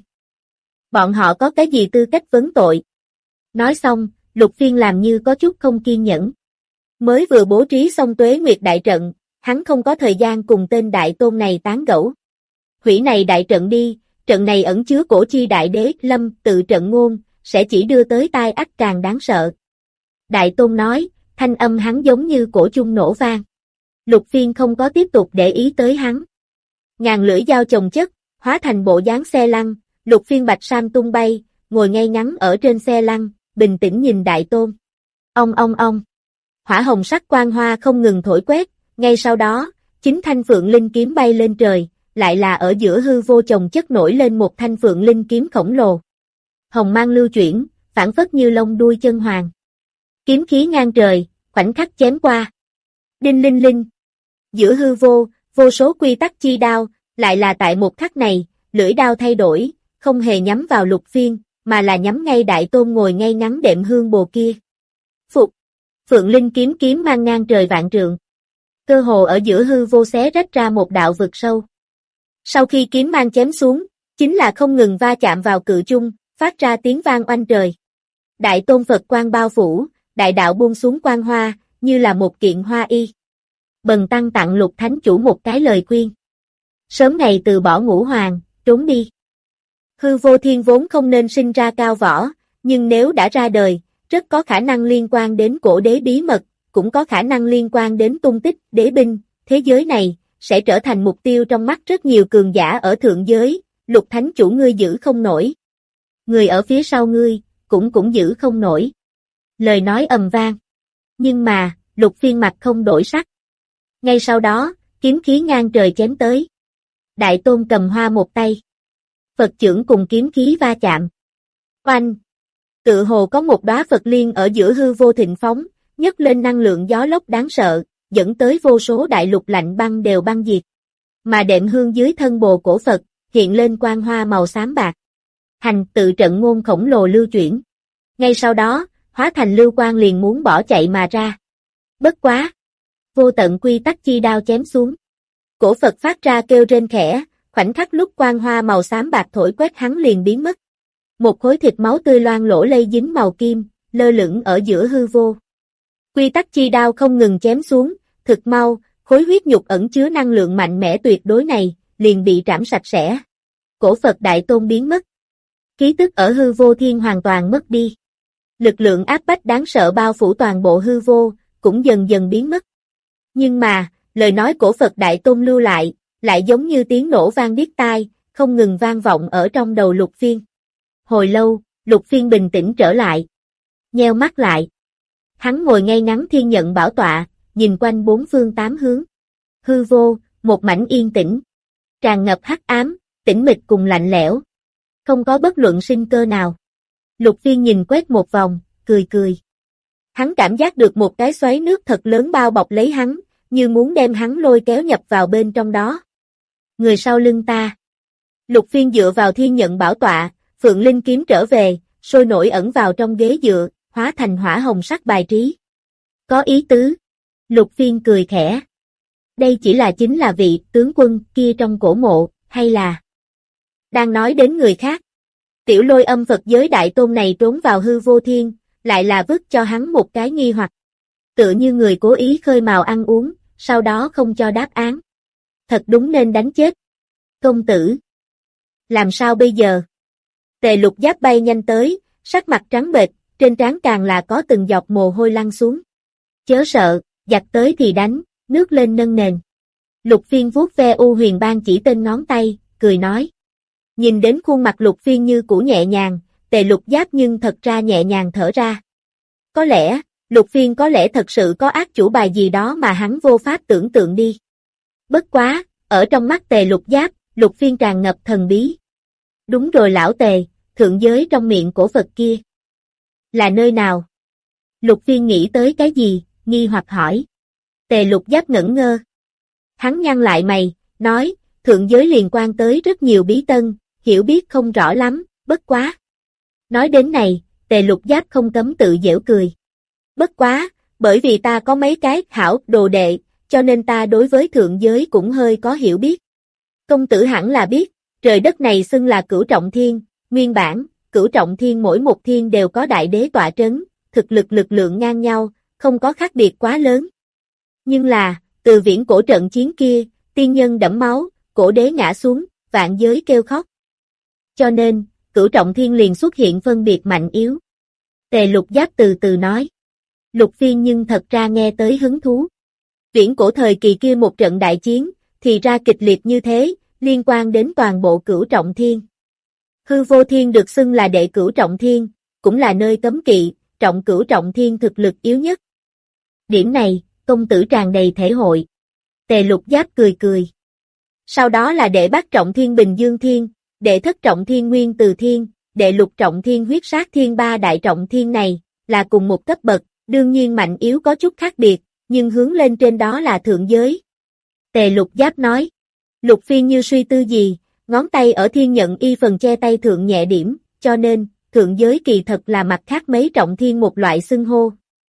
bọn họ có cái gì tư cách vấn tội. Nói xong, Lục Phiên làm như có chút không kiên nhẫn. Mới vừa bố trí xong Tuế Nguyệt đại trận, hắn không có thời gian cùng tên Đại Tôn này tán gẫu. Hủy này đại trận đi, trận này ẩn chứa cổ chi đại đế lâm tự trận ngôn, sẽ chỉ đưa tới tai ách càng đáng sợ. Đại Tôn nói, thanh âm hắn giống như cổ chung nổ vang. Lục Phiên không có tiếp tục để ý tới hắn. Ngàn lưỡi dao chồng chất, hóa thành bộ dáng xe lăn, Lục Phiên bạch sam tung bay, ngồi ngay ngắn ở trên xe lăn, bình tĩnh nhìn Đại Tôn. Ong ong ong. Hỏa hồng sắc quang hoa không ngừng thổi quét, ngay sau đó, chính thanh phượng linh kiếm bay lên trời, lại là ở giữa hư vô chồng chất nổi lên một thanh phượng linh kiếm khổng lồ. Hồng mang lưu chuyển, phảng phất như lông đuôi chân hoàng. Kiếm khí ngang trời, khoảnh khắc chém qua. Đinh linh linh. Giữa hư vô, vô số quy tắc chi đao, lại là tại một khắc này, lưỡi đao thay đổi, không hề nhắm vào Lục Phiên, mà là nhắm ngay Đại Tôn ngồi ngay ngắn đệm hương bồ kia. Phục. Phượng linh kiếm kiếm mang ngang trời vạn trượng. Cơ hồ ở giữa hư vô xé rách ra một đạo vực sâu. Sau khi kiếm mang chém xuống, chính là không ngừng va chạm vào cự chung, phát ra tiếng vang oanh trời. Đại Tôn Phật quang bao phủ, đại đạo buông xuống quang hoa, như là một kiện hoa y. Bần tăng tặng Lục Thánh Chủ một cái lời khuyên. Sớm ngày từ bỏ ngũ hoàng, trốn đi. Hư vô thiên vốn không nên sinh ra cao võ, nhưng nếu đã ra đời, rất có khả năng liên quan đến cổ đế bí mật, cũng có khả năng liên quan đến tung tích đế binh, thế giới này sẽ trở thành mục tiêu trong mắt rất nhiều cường giả ở thượng giới, Lục Thánh Chủ ngươi giữ không nổi. Người ở phía sau ngươi, cũng cũng giữ không nổi. Lời nói ầm vang. Nhưng mà, Lục Phiên mặt không đổi sắc. Ngay sau đó, kiếm khí ngang trời chém tới. Đại Tôn cầm hoa một tay. Phật chưởng cùng kiếm khí va chạm. Oanh! Tự hồ có một đóa Phật liên ở giữa hư vô thịnh phóng, nhấc lên năng lượng gió lốc đáng sợ, dẫn tới vô số đại lục lạnh băng đều băng diệt. Mà đệm hương dưới thân bồ cổ Phật, hiện lên quang hoa màu xám bạc. Hành tự trận ngôn khổng lồ lưu chuyển. Ngay sau đó, hóa thành lưu quang liền muốn bỏ chạy mà ra. Bất quá! Vô tận quy tắc chi đao chém xuống. Cổ Phật phát ra kêu rên khẽ, khoảnh khắc lúc quang hoa màu xám bạc thổi quét hắn liền biến mất. Một khối thịt máu tươi loang lỗ lây dính màu kim, lơ lửng ở giữa hư vô. Quy tắc chi đao không ngừng chém xuống, thực mau, khối huyết nhục ẩn chứa năng lượng mạnh mẽ tuyệt đối này, liền bị trảm sạch sẽ. Cổ Phật Đại Tôn biến mất. Khí tức ở hư vô thiên hoàn toàn mất đi. Lực lượng áp bách đáng sợ bao phủ toàn bộ hư vô, cũng dần dần biến mất. Nhưng mà, lời nói cổ Phật Đại Tôn lưu lại, lại giống như tiếng nổ vang điếc tai, không ngừng vang vọng ở trong đầu Lục Phiên. Hồi lâu, Lục Phiên bình tĩnh trở lại. Nheo mắt lại. Hắn ngồi ngay ngắn thiên nhận bảo tọa, nhìn quanh bốn phương tám hướng. Hư vô, một mảnh yên tĩnh. Tràn ngập hắc ám, tĩnh mịch cùng lạnh lẽo. Không có bất luận sinh cơ nào. Lục Phiên nhìn quét một vòng, cười cười. Hắn cảm giác được một cái xoáy nước thật lớn bao bọc lấy hắn, như muốn đem hắn lôi kéo nhập vào bên trong đó. Người sau lưng ta. Lục Phiên dựa vào thiên nhận bảo tọa, Phượng Linh kiếm trở về, sôi nổi ẩn vào trong ghế dựa, hóa thành hỏa hồng sắc bài trí. Có ý tứ. Lục Phiên cười khẽ. Đây chỉ là chính là vị tướng quân kia trong cổ mộ, hay là Đang nói đến người khác. Tiểu Lôi Âm Phật giới đại tôn này trốn vào hư vô thiên, lại là vứt cho hắn một cái nghi hoặc. Tựa như người cố ý khơi mào ăn uống, sau đó không cho đáp án. Thật đúng nên đánh chết. Công tử. Làm sao bây giờ? Tề Lục Giáp bay nhanh tới, sắc mặt trắng bệch, trên trán càng là có từng giọt mồ hôi lăn xuống. Chớ sợ, giặc tới thì đánh, nước lên nâng nền. Lục Phiên vuốt ve U Huyền Bang chỉ tên ngón tay, cười nói. Nhìn đến khuôn mặt Lục Phiên như cũ nhẹ nhàng, Tề Lục Giáp nhưng thật ra nhẹ nhàng thở ra. Có lẽ, Lục Phiên có lẽ thật sự có ác chủ bài gì đó mà hắn vô pháp tưởng tượng đi. Bất quá, ở trong mắt Tề Lục Giáp, Lục Phiên tràn ngập thần bí. Đúng rồi lão Tề, thượng giới trong miệng cổ Phật kia. Là nơi nào? Lục Phiên nghĩ tới cái gì, nghi hoặc hỏi. Tề Lục Giáp ngẩn ngơ. Hắn nhăn lại mày, nói, thượng giới liên quan tới rất nhiều bí tân, hiểu biết không rõ lắm, bất quá. Nói đến này, Tề Lục Giáp không cấm tự giễu cười. Bất quá, bởi vì ta có mấy cái hảo đồ đệ, cho nên ta đối với thượng giới cũng hơi có hiểu biết. Công tử hẳn là biết, trời đất này xưng là cửu trọng thiên, nguyên bản, cửu trọng thiên mỗi một thiên đều có đại đế tọa trấn, thực lực lực lượng ngang nhau, không có khác biệt quá lớn. Nhưng là, từ viễn cổ trận chiến kia, tiên nhân đẫm máu, cổ đế ngã xuống, vạn giới kêu khóc. Cho nên, cửu trọng thiên liền xuất hiện phân biệt mạnh yếu. Tề Lục Giáp từ từ nói. Lục Phiên nhưng thật ra nghe tới hứng thú. Viễn cổ thời kỳ kia một trận đại chiến, thì ra kịch liệt như thế, liên quan đến toàn bộ cửu trọng thiên. Hư vô thiên được xưng là đệ cửu trọng thiên, cũng là nơi cấm kỵ, trọng cửu trọng thiên thực lực yếu nhất. Điểm này, công tử tràn đầy thể hội. Tề Lục Giáp cười cười. Sau đó là đệ bát trọng thiên Bình Dương Thiên, đệ thất trọng thiên Nguyên Từ Thiên, đệ lục trọng thiên Huyết Sát Thiên, ba đại trọng thiên này, là cùng một cấp bậc, đương nhiên mạnh yếu có chút khác biệt, nhưng hướng lên trên đó là thượng giới. Tề Lục Giáp nói. Lục Phiên như suy tư gì, ngón tay ở thiên nhận y phần che tay thượng nhẹ điểm, cho nên, thượng giới kỳ thật là mặt khác mấy trọng thiên một loại xưng hô.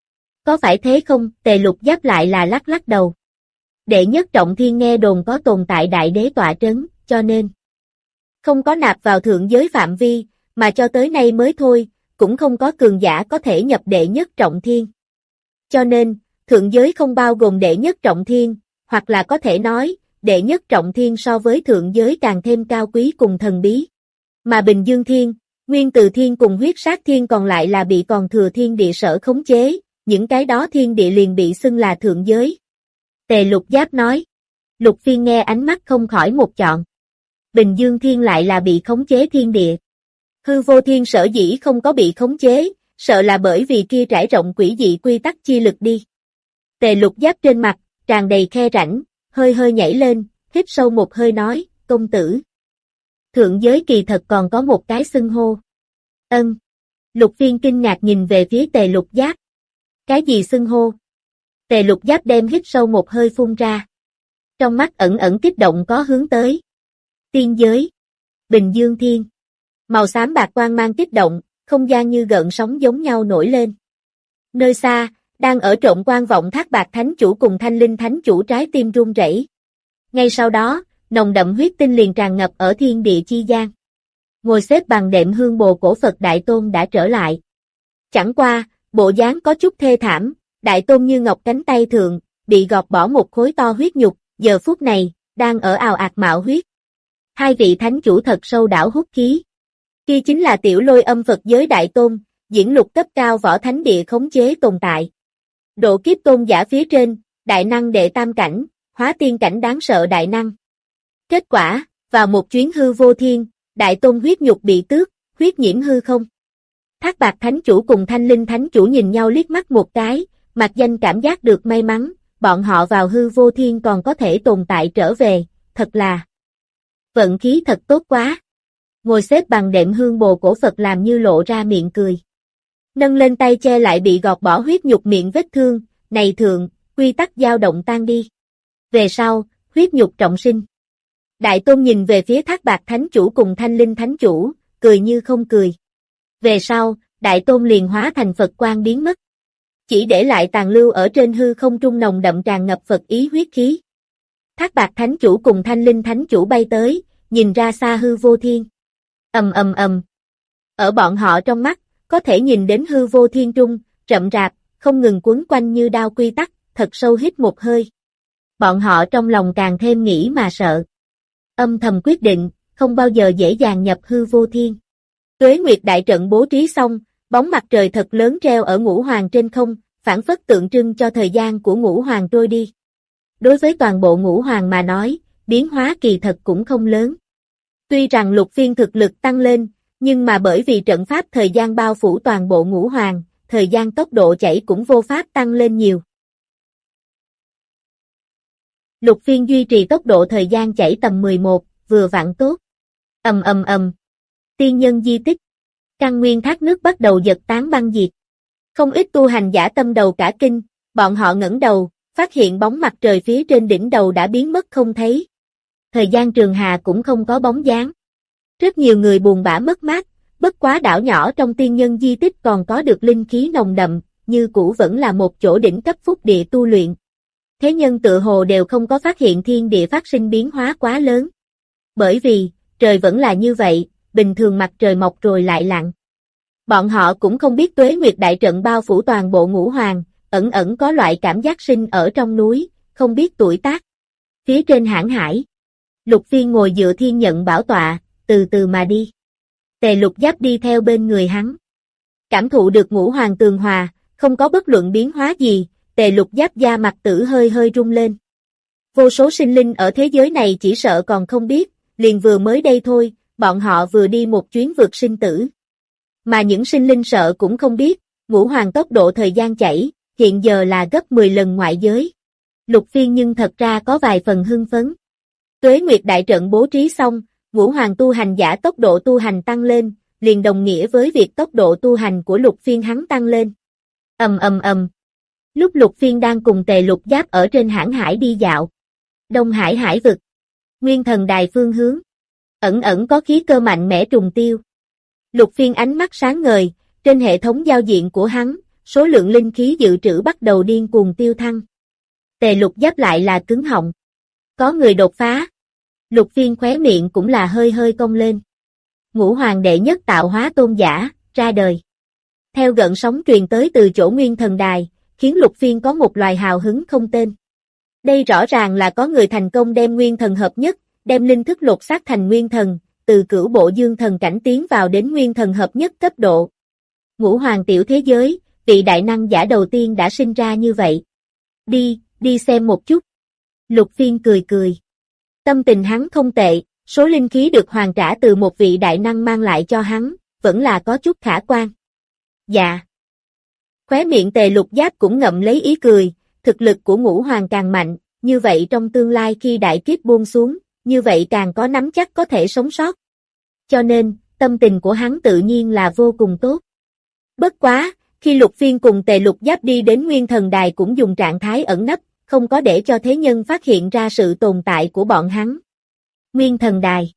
Có phải thế không? Tề Lục Giáp lại là lắc lắc đầu. Đệ nhất trọng thiên nghe đồn có tồn tại đại đế tọa trấn, cho nên không có nạp vào thượng giới phạm vi, mà cho tới nay mới thôi, cũng không có cường giả có thể nhập đệ nhất trọng thiên. Cho nên, thượng giới không bao gồm đệ nhất trọng thiên, hoặc là có thể nói, đệ nhất trọng thiên so với thượng giới càng thêm cao quý cùng thần bí. Mà Bình Dương Thiên, Nguyên Từ Thiên cùng Huyết Sát Thiên còn lại là bị còn thừa thiên địa sở khống chế, những cái đó thiên địa liền bị xưng là thượng giới. Tề Lục Giáp nói. Lục Phiên nghe ánh mắt không khỏi một chọn. Bình Dương Thiên lại là bị khống chế thiên địa. Hư vô thiên sở dĩ không có bị khống chế, sợ là bởi vì kia trải rộng quỷ dị quy tắc chi lực đi. Tề Lục Giáp trên mặt, tràn đầy khe rãnh, hơi hơi nhảy lên, hít sâu một hơi nói, công tử. Thượng giới kỳ thật còn có một cái xưng hô. Ân. Lục Phiên kinh ngạc nhìn về phía Tề Lục Giáp. Cái gì xưng hô? Tề Lục Giáp đem hít sâu một hơi phun ra. Trong mắt ẩn ẩn kích động có hướng tới. Tiên giới. Bình Dương Thiên. Màu xám bạc quang mang kích động, không gian như gợn sóng giống nhau nổi lên. Nơi xa, đang ở trộn quang vọng Thác Bạc Thánh Chủ cùng Thanh Linh Thánh Chủ trái tim run rẩy. Ngay sau đó, nồng đậm huyết tinh liền tràn ngập ở thiên địa chi gian. Ngồi xếp bằng đệm hương bồ cổ Phật Đại Tôn đã trở lại. Chẳng qua, bộ dáng có chút thê thảm, Đại Tôn như ngọc cánh tay thượng, bị gọt bỏ một khối to huyết nhục, giờ phút này, đang ở ào ạt mạo huyết. Hai vị thánh chủ thật sâu đảo hút khí. Kia chính là Tiểu Lôi Âm Phật giới Đại Tôn, diễn lục cấp cao võ thánh địa khống chế tồn tại. Độ kiếp tôn giả phía trên, đại năng đệ tam cảnh, hóa tiên cảnh đáng sợ đại năng. Kết quả, vào một chuyến hư vô thiên, Đại Tôn huyết nhục bị tước, huyết nhiễm hư không. Thác Bạc Thánh Chủ cùng Thanh Linh Thánh Chủ nhìn nhau liếc mắt một cái, mặc danh cảm giác được may mắn, bọn họ vào hư vô thiên còn có thể tồn tại trở về, thật là vận khí thật tốt quá. Ngồi xếp bằng đệm hương bồ cổ Phật làm như lộ ra miệng cười. Nâng lên tay che lại bị gọt bỏ huyết nhục miệng vết thương, này thượng, quy tắc dao động tan đi. Về sau, huyết nhục trọng sinh. Đại Tôn nhìn về phía Thác Bạc Thánh Chủ cùng Thanh Linh Thánh Chủ, cười như không cười. Về sau, Đại Tôn liền hóa thành Phật quang biến mất. Chỉ để lại tàn lưu ở trên hư không trung nồng đậm tràn ngập Phật ý huyết khí. Thác Bạc Thánh Chủ cùng Thanh Linh Thánh Chủ bay tới, nhìn ra xa hư vô thiên. Ầm ầm ầm. Ở bọn họ trong mắt, có thể nhìn đến hư vô thiên trung, rậm rạp, không ngừng quấn quanh như đao quy tắc, thật sâu hít một hơi. Bọn họ trong lòng càng thêm nghĩ mà sợ. Âm thầm quyết định, không bao giờ dễ dàng nhập hư vô thiên. Tuế Nguyệt đại trận bố trí xong, bóng mặt trời thật lớn treo ở ngũ hoàng trên không, phản phất tượng trưng cho thời gian của ngũ hoàng trôi đi. Đối với toàn bộ ngũ hoàng mà nói, biến hóa kỳ thật cũng không lớn. Tuy rằng Lục Phiên thực lực tăng lên, nhưng mà bởi vì trận pháp thời gian bao phủ toàn bộ ngũ hoàng, thời gian tốc độ chảy cũng vô pháp tăng lên nhiều. Lục Phiên duy trì tốc độ thời gian chảy tầm mười một, vừa vặn tốt. Ầm ầm ầm. Tiên nhân di tích. Căn nguyên thác nước bắt đầu giật tán băng diệt. Không ít tu hành giả tâm đầu cả kinh, bọn họ ngẩng đầu, phát hiện bóng mặt trời phía trên đỉnh đầu đã biến mất không thấy. Thời gian trường hà cũng không có bóng dáng. Rất nhiều người buồn bã mất mát, bất quá đảo nhỏ trong tiên nhân di tích còn có được linh khí nồng đậm, như cũ vẫn là một chỗ đỉnh cấp phúc địa tu luyện. Thế nhân tự hồ đều không có phát hiện thiên địa phát sinh biến hóa quá lớn. Bởi vì, trời vẫn là như vậy, bình thường mặt trời mọc rồi lại lặn. Bọn họ cũng không biết Tuế Nguyệt đại trận bao phủ toàn bộ ngũ hoàng, ẩn ẩn có loại cảm giác sinh ở trong núi, không biết tuổi tác. Phía trên hãn hải, Lục Phiên ngồi dựa thiên nhận bảo tọa, từ từ mà đi. Tề Lục Giáp đi theo bên người hắn. Cảm thụ được ngũ hoàng tường hòa, không có bất luận biến hóa gì, Tề Lục Giáp da mặt tử hơi hơi rung lên. Vô số sinh linh ở thế giới này chỉ sợ còn không biết, liền vừa mới đây thôi, bọn họ vừa đi một chuyến vượt sinh tử. Mà những sinh linh sợ cũng không biết, ngũ hoàng tốc độ thời gian chảy, hiện giờ là gấp mười lần ngoại giới. Lục Phiên nhưng thật ra có vài phần hưng phấn. Tuế Nguyệt đại trận bố trí xong, ngũ hoàng tu hành giả tốc độ tu hành tăng lên, liền đồng nghĩa với việc tốc độ tu hành của Lục Phiên hắn tăng lên. Ầm ầm ầm. Lúc Lục Phiên đang cùng Tề Lục Giáp ở trên hãn hải đi dạo. Đông Hải hải vực. Nguyên thần đài phương hướng. Ẩn ẩn có khí cơ mạnh mẽ trùng tiêu. Lục Phiên ánh mắt sáng ngời, trên hệ thống giao diện của hắn, số lượng linh khí dự trữ bắt đầu điên cuồng tiêu thăng. Tề Lục Giáp lại là cứng họng. Có người đột phá. Lục Phiên khóe miệng cũng là hơi hơi cong lên. Ngũ hoàng đệ nhất tạo hóa tôn giả, ra đời. Theo gợn sóng truyền tới từ chỗ Nguyên thần đài, khiến Lục Phiên có một loài hào hứng không tên. Đây rõ ràng là có người thành công đem nguyên thần hợp nhất, đem linh thức lột xác thành nguyên thần, từ cửu bộ dương thần cảnh tiến vào đến nguyên thần hợp nhất cấp độ. Ngũ hoàng tiểu thế giới, vị đại năng giả đầu tiên đã sinh ra như vậy. Đi, đi xem một chút. Lục Phiên cười cười. Tâm tình hắn không tệ, số linh khí được hoàn trả từ một vị đại năng mang lại cho hắn, vẫn là có chút khả quan. Dạ. Khóe miệng Tề Lục Giáp cũng ngậm lấy ý cười, thực lực của ngũ hoàng càng mạnh, như vậy trong tương lai khi đại kiếp buông xuống, như vậy càng có nắm chắc có thể sống sót. Cho nên, tâm tình của hắn tự nhiên là vô cùng tốt. Bất quá, khi Lục Phiên cùng Tề Lục Giáp đi đến Nguyên thần đài cũng dùng trạng thái ẩn nấp, không có để cho thế nhân phát hiện ra sự tồn tại của bọn hắn. Nguyên thần đài.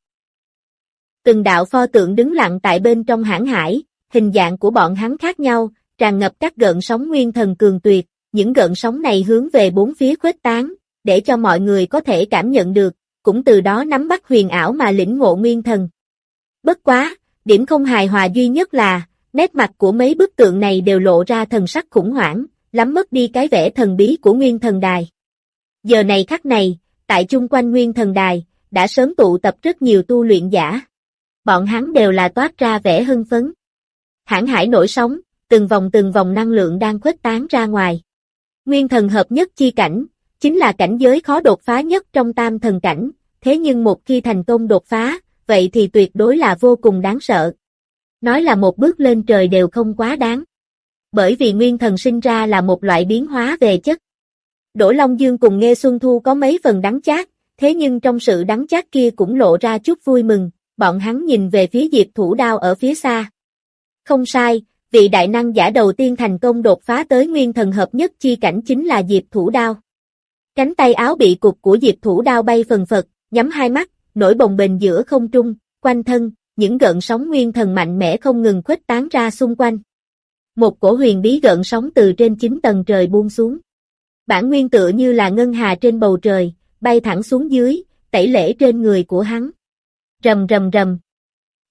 Từng đạo pho tượng đứng lặng tại bên trong hãn hải, hình dạng của bọn hắn khác nhau, tràn ngập các gợn sóng nguyên thần cường tuyệt, những gợn sóng này hướng về bốn phía khuếch tán, để cho mọi người có thể cảm nhận được, cũng từ đó nắm bắt huyền ảo mà lĩnh ngộ nguyên thần. Bất quá, điểm không hài hòa duy nhất là, nét mặt của mấy bức tượng này đều lộ ra thần sắc khủng hoảng, lắm mất đi cái vẻ thần bí của Nguyên thần đài. Giờ này khắc này, tại chung quanh Nguyên thần đài, đã sớm tụ tập rất nhiều tu luyện giả. Bọn hắn đều là toát ra vẻ hưng phấn. Hãn hải nổi sóng, từng vòng từng vòng năng lượng đang khuếch tán ra ngoài. Nguyên thần hợp nhất chi cảnh, chính là cảnh giới khó đột phá nhất trong tam thần cảnh, thế nhưng một khi thành công đột phá, vậy thì tuyệt đối là vô cùng đáng sợ. Nói là một bước lên trời đều không quá đáng. Bởi vì nguyên thần sinh ra là một loại biến hóa về chất. Đỗ Long Dương cùng Nghê Xuân Thu có mấy phần đắng chát, thế nhưng trong sự đắng chát kia cũng lộ ra chút vui mừng, bọn hắn nhìn về phía Diệp Thủ Đao ở phía xa. Không sai, vị đại năng giả đầu tiên thành công đột phá tới nguyên thần hợp nhất chi cảnh chính là Diệp Thủ Đao. Cánh tay áo bị cục của Diệp Thủ Đao bay phần phật, nhắm hai mắt, nổi bồng bềnh giữa không trung, quanh thân, những gợn sóng nguyên thần mạnh mẽ không ngừng khuếch tán ra xung quanh. Một cổ huyền bí gợn sóng từ trên chín tầng trời buông xuống. Bản nguyên tựa như là ngân hà trên bầu trời, bay thẳng xuống dưới, tẩy lễ trên người của hắn. Rầm rầm rầm.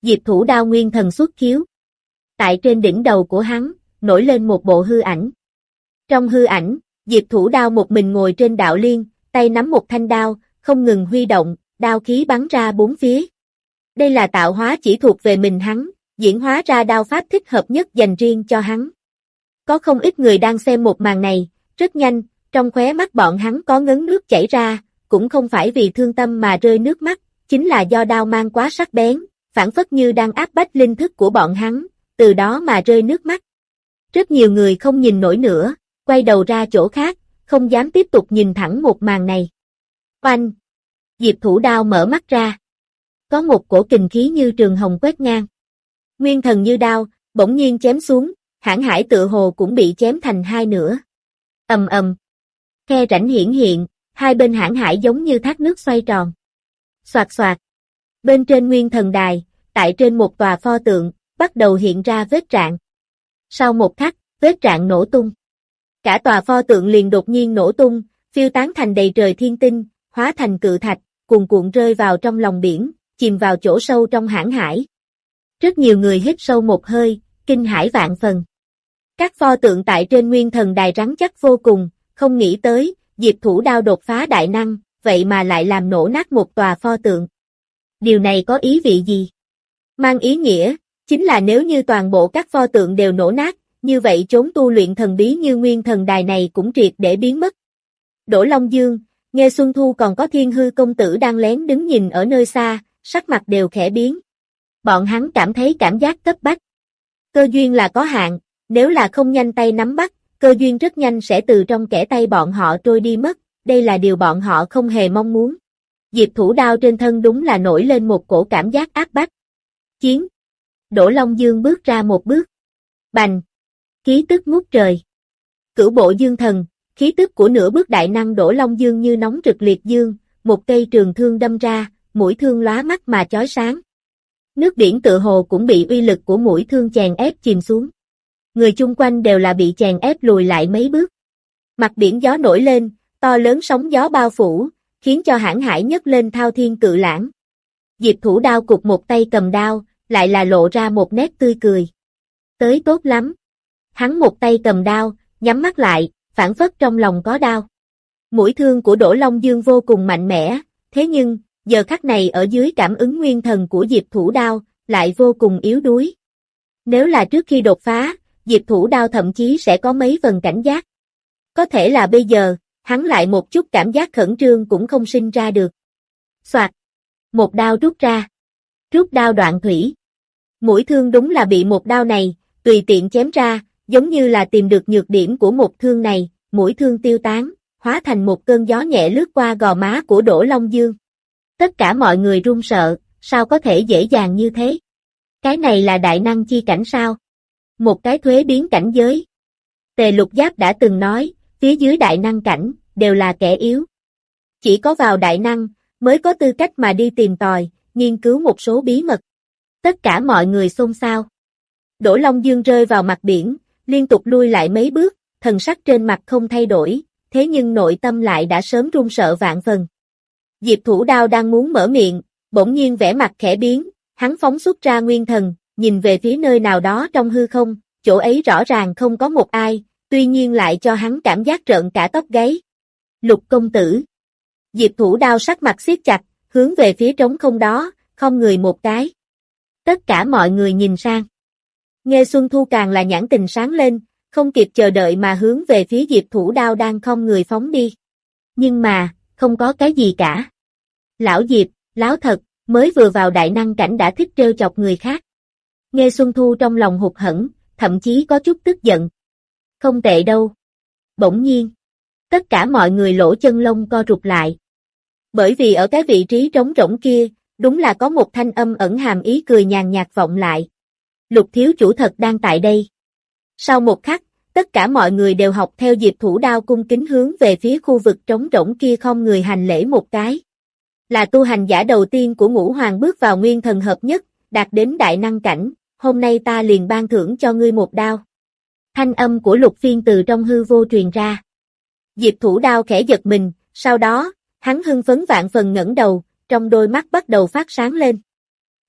Diệp Thủ Đao nguyên thần xuất khiếu. Tại trên đỉnh đầu của hắn, nổi lên một bộ hư ảnh. Trong hư ảnh, Diệp Thủ Đao một mình ngồi trên đạo liên, tay nắm một thanh đao, không ngừng huy động, đao khí bắn ra bốn phía. Đây là tạo hóa chỉ thuộc về mình hắn, diễn hóa ra đao pháp thích hợp nhất dành riêng cho hắn. Có không ít người đang xem một màn này, rất nhanh, trong khóe mắt bọn hắn có ngấn nước chảy ra, cũng không phải vì thương tâm mà rơi nước mắt, chính là do đao mang quá sắc bén, phản phất như đang áp bách linh thức của bọn hắn, từ đó mà rơi nước mắt. Rất nhiều người không nhìn nổi nữa, quay đầu ra chỗ khác, không dám tiếp tục nhìn thẳng một màn này. Oanh! Diệp Thủ Đao mở mắt ra. Có một cổ kình khí như trường hồng quét ngang. Nguyên thần như đao, bỗng nhiên chém xuống, hãn hải tựa hồ cũng bị chém thành hai nửa. Ầm ầm. Khe rãnh hiển hiện, hai bên hãn hải giống như thác nước xoay tròn. Xoạt xoạt. Bên trên nguyên thần đài, tại trên một tòa pho tượng, bắt đầu hiện ra vết rạn. Sau một khắc, vết rạn nổ tung. Cả tòa pho tượng liền đột nhiên nổ tung, phiêu tán thành đầy trời thiên tinh, hóa thành cự thạch, cuồn cuộn rơi vào trong lòng biển, chìm vào chỗ sâu trong hãn hải. Rất nhiều người hít sâu một hơi, kinh hãi vạn phần. Các pho tượng tại trên nguyên thần đài rắn chắc vô cùng, không nghĩ tới, Diệp Thủ Đao đột phá đại năng, vậy mà lại làm nổ nát một tòa pho tượng. Điều này có ý vị gì? Mang ý nghĩa, chính là nếu như toàn bộ các pho tượng đều nổ nát, như vậy chốn tu luyện thần bí như nguyên thần đài này cũng triệt để biến mất. Đỗ Long Dương, Nghe Xuân Thu còn có Thiên Hư công tử đang lén đứng nhìn ở nơi xa, sắc mặt đều khẽ biến. Bọn hắn cảm thấy cảm giác cấp bách. Cơ duyên là có hạn, nếu là không nhanh tay nắm bắt, cơ duyên rất nhanh sẽ từ trong kẽ tay bọn họ trôi đi mất, đây là điều bọn họ không hề mong muốn. Diệp Thủ Đao trên thân đúng là nổi lên một cổ cảm giác áp bách. Chiến. Đỗ Long Dương bước ra một bước. Bành. Khí tức ngút trời. Cửu bộ dương thần, khí tức của nửa bước đại năng Đỗ Long Dương như nóng rực liệt dương, một cây trường thương đâm ra, mũi thương lóa mắt mà chói sáng. Nước biển tựa hồ cũng bị uy lực của mũi thương chèn ép chìm xuống. Người chung quanh đều là bị chèn ép lùi lại mấy bước. Mặt biển gió nổi lên, to lớn sóng gió bao phủ, khiến cho hãn hải nhấc lên thao thiên cự lãng. Diệp Thủ Đao cụp một tay cầm đao, lại là lộ ra một nét tươi cười. Tới tốt lắm. Hắn một tay cầm đao, nhắm mắt lại, phảng phất trong lòng có đao. Mũi thương của Đỗ Long Dương vô cùng mạnh mẽ, thế nhưng, giờ khắc này ở dưới cảm ứng nguyên thần của Diệp Thủ Đao, lại vô cùng yếu đuối. Nếu là trước khi đột phá, Diệp Thủ Đao thậm chí sẽ có mấy phần cảnh giác. Có thể là bây giờ, hắn lại một chút cảm giác khẩn trương cũng không sinh ra được. Soạt. Một đao rút ra. Rút đao đoạn thủy. Mũi thương đúng là bị một đao này, tùy tiện chém ra, giống như là tìm được nhược điểm của một thương này, mũi thương tiêu tán, hóa thành một cơn gió nhẹ lướt qua gò má của Đỗ Long Dương. Tất cả mọi người run sợ, sao có thể dễ dàng như thế? Cái này là đại năng chi cảnh sao? Một cái thuế biến cảnh giới. Tề Lục Giáp đã từng nói, phía dưới đại năng cảnh, đều là kẻ yếu. Chỉ có vào đại năng, mới có tư cách mà đi tìm tòi, nghiên cứu một số bí mật. Tất cả mọi người xôn xao. Đỗ Long Dương rơi vào mặt biển, liên tục lui lại mấy bước, thần sắc trên mặt không thay đổi, thế nhưng nội tâm lại đã sớm run sợ vạn phần. Diệp Thủ Đao đang muốn mở miệng, bỗng nhiên vẻ mặt khẽ biến, hắn phóng xuất ra nguyên thần, nhìn về phía nơi nào đó trong hư không, chỗ ấy rõ ràng không có một ai, tuy nhiên lại cho hắn cảm giác rợn cả tóc gáy. Lục công tử. Diệp Thủ Đao sắc mặt siết chặt, hướng về phía trống không đó, không người một cái. Tất cả mọi người nhìn sang. Nghe Xuân Thu càng là nhãn tình sáng lên, không kịp chờ đợi mà hướng về phía Diệp Thủ Đao đang không người phóng đi. Nhưng mà, không có cái gì cả. Lão Diệp, láo thật, mới vừa vào đại năng cảnh đã thích trêu chọc người khác. Nghe Xuân Thu trong lòng hụt hẫng, thậm chí có chút tức giận. Không tệ đâu. Bỗng nhiên, tất cả mọi người lỗ chân lông co rụt lại. Bởi vì ở cái vị trí trống rỗng kia, đúng là có một thanh âm ẩn hàm ý cười nhàn nhạt vọng lại. Lục thiếu chủ thật đang tại đây. Sau một khắc, tất cả mọi người đều học theo Diệp Thủ Đao cung kính hướng về phía khu vực trống rỗng kia không người hành lễ một cái. Là tu hành giả đầu tiên của Ngũ Hoàng bước vào nguyên thần hợp nhất, đạt đến đại năng cảnh, hôm nay ta liền ban thưởng cho ngươi một đao. Thanh âm của Lục Phiên từ trong hư vô truyền ra. Diệp Thủ Đao khẽ giật mình, sau đó, hắn hưng phấn vạn phần ngẩng đầu, trong đôi mắt bắt đầu phát sáng lên.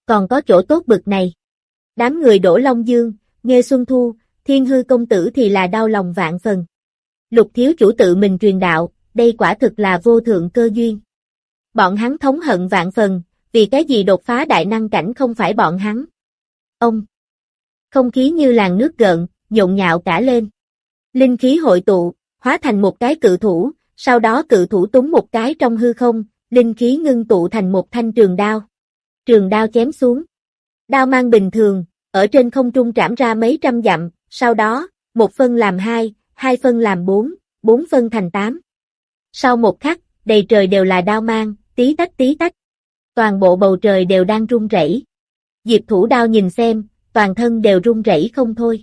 Còn có chỗ tốt bực này. Đám người Đỗ Long Dương, Nghê Xuân Thu, Thiên Hư công tử thì là đau lòng vạn phần. Lục thiếu chủ tự mình truyền đạo, đây quả thực là vô thượng cơ duyên. Bọn hắn thống hận vạn phần, vì cái gì đột phá đại năng cảnh không phải bọn hắn. Ông. Không khí như làn nước gợn, nhộn nhạo cả lên. Linh khí hội tụ, hóa thành một cái cự thủ, sau đó cự thủ túng một cái trong hư không, linh khí ngưng tụ thành một thanh trường đao. Trường đao chém xuống. Đao mang bình thường, ở trên không trung trảm ra mấy trăm dặm, sau đó, một phân làm hai, hai phân làm bốn, bốn phân thành tám. Sau một khắc, đầy trời đều là đao mang, tí tách tí tách. Toàn bộ bầu trời đều đang rung rẩy. Diệp Thủ Đao nhìn xem, toàn thân đều rung rẩy không thôi.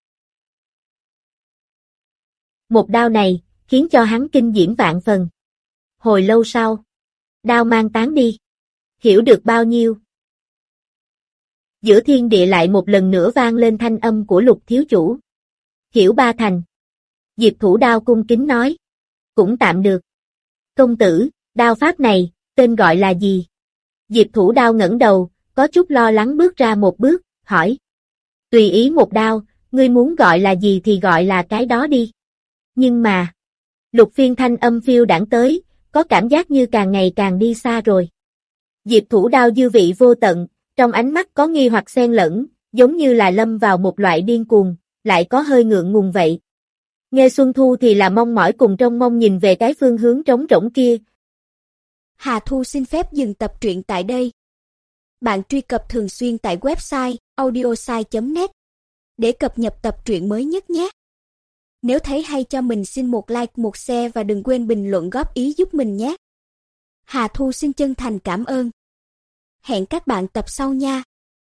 Một đao này, khiến cho hắn kinh diễm vạn phần. Hồi lâu sau, đao mang tán đi. Hiểu được bao nhiêu? Giữa thiên địa lại một lần nữa vang lên thanh âm của Lục thiếu chủ. Hiểu ba thành. Diệp Thủ Đao cung kính nói. Cũng tạm được. Công tử, đao pháp này, tên gọi là gì? Diệp Thủ Đao ngẩng đầu, có chút lo lắng bước ra một bước, hỏi. Tùy ý một đao, ngươi muốn gọi là gì thì gọi là cái đó đi. Nhưng mà, Lục Phiên thanh âm phiêu đãng tới, có cảm giác như càng ngày càng đi xa rồi. Diệp Thủ Đao dư vị vô tận, trong ánh mắt có nghi hoặc xen lẫn, giống như là lâm vào một loại điên cuồng, lại có hơi ngượng ngùng vậy. Nghe Xuân Thu thì là mong mỏi cùng trông mong nhìn về cái phương hướng trống rỗng kia. Hà Thu xin phép dừng tập truyện tại đây. Bạn truy cập thường xuyên tại website audiosai chấm net để cập nhật tập truyện mới nhất nhé. Nếu thấy hay cho mình xin một like, một share và đừng quên bình luận góp ý giúp mình nhé. Hà Thu xin chân thành cảm ơn. Hẹn các bạn tập sau nha.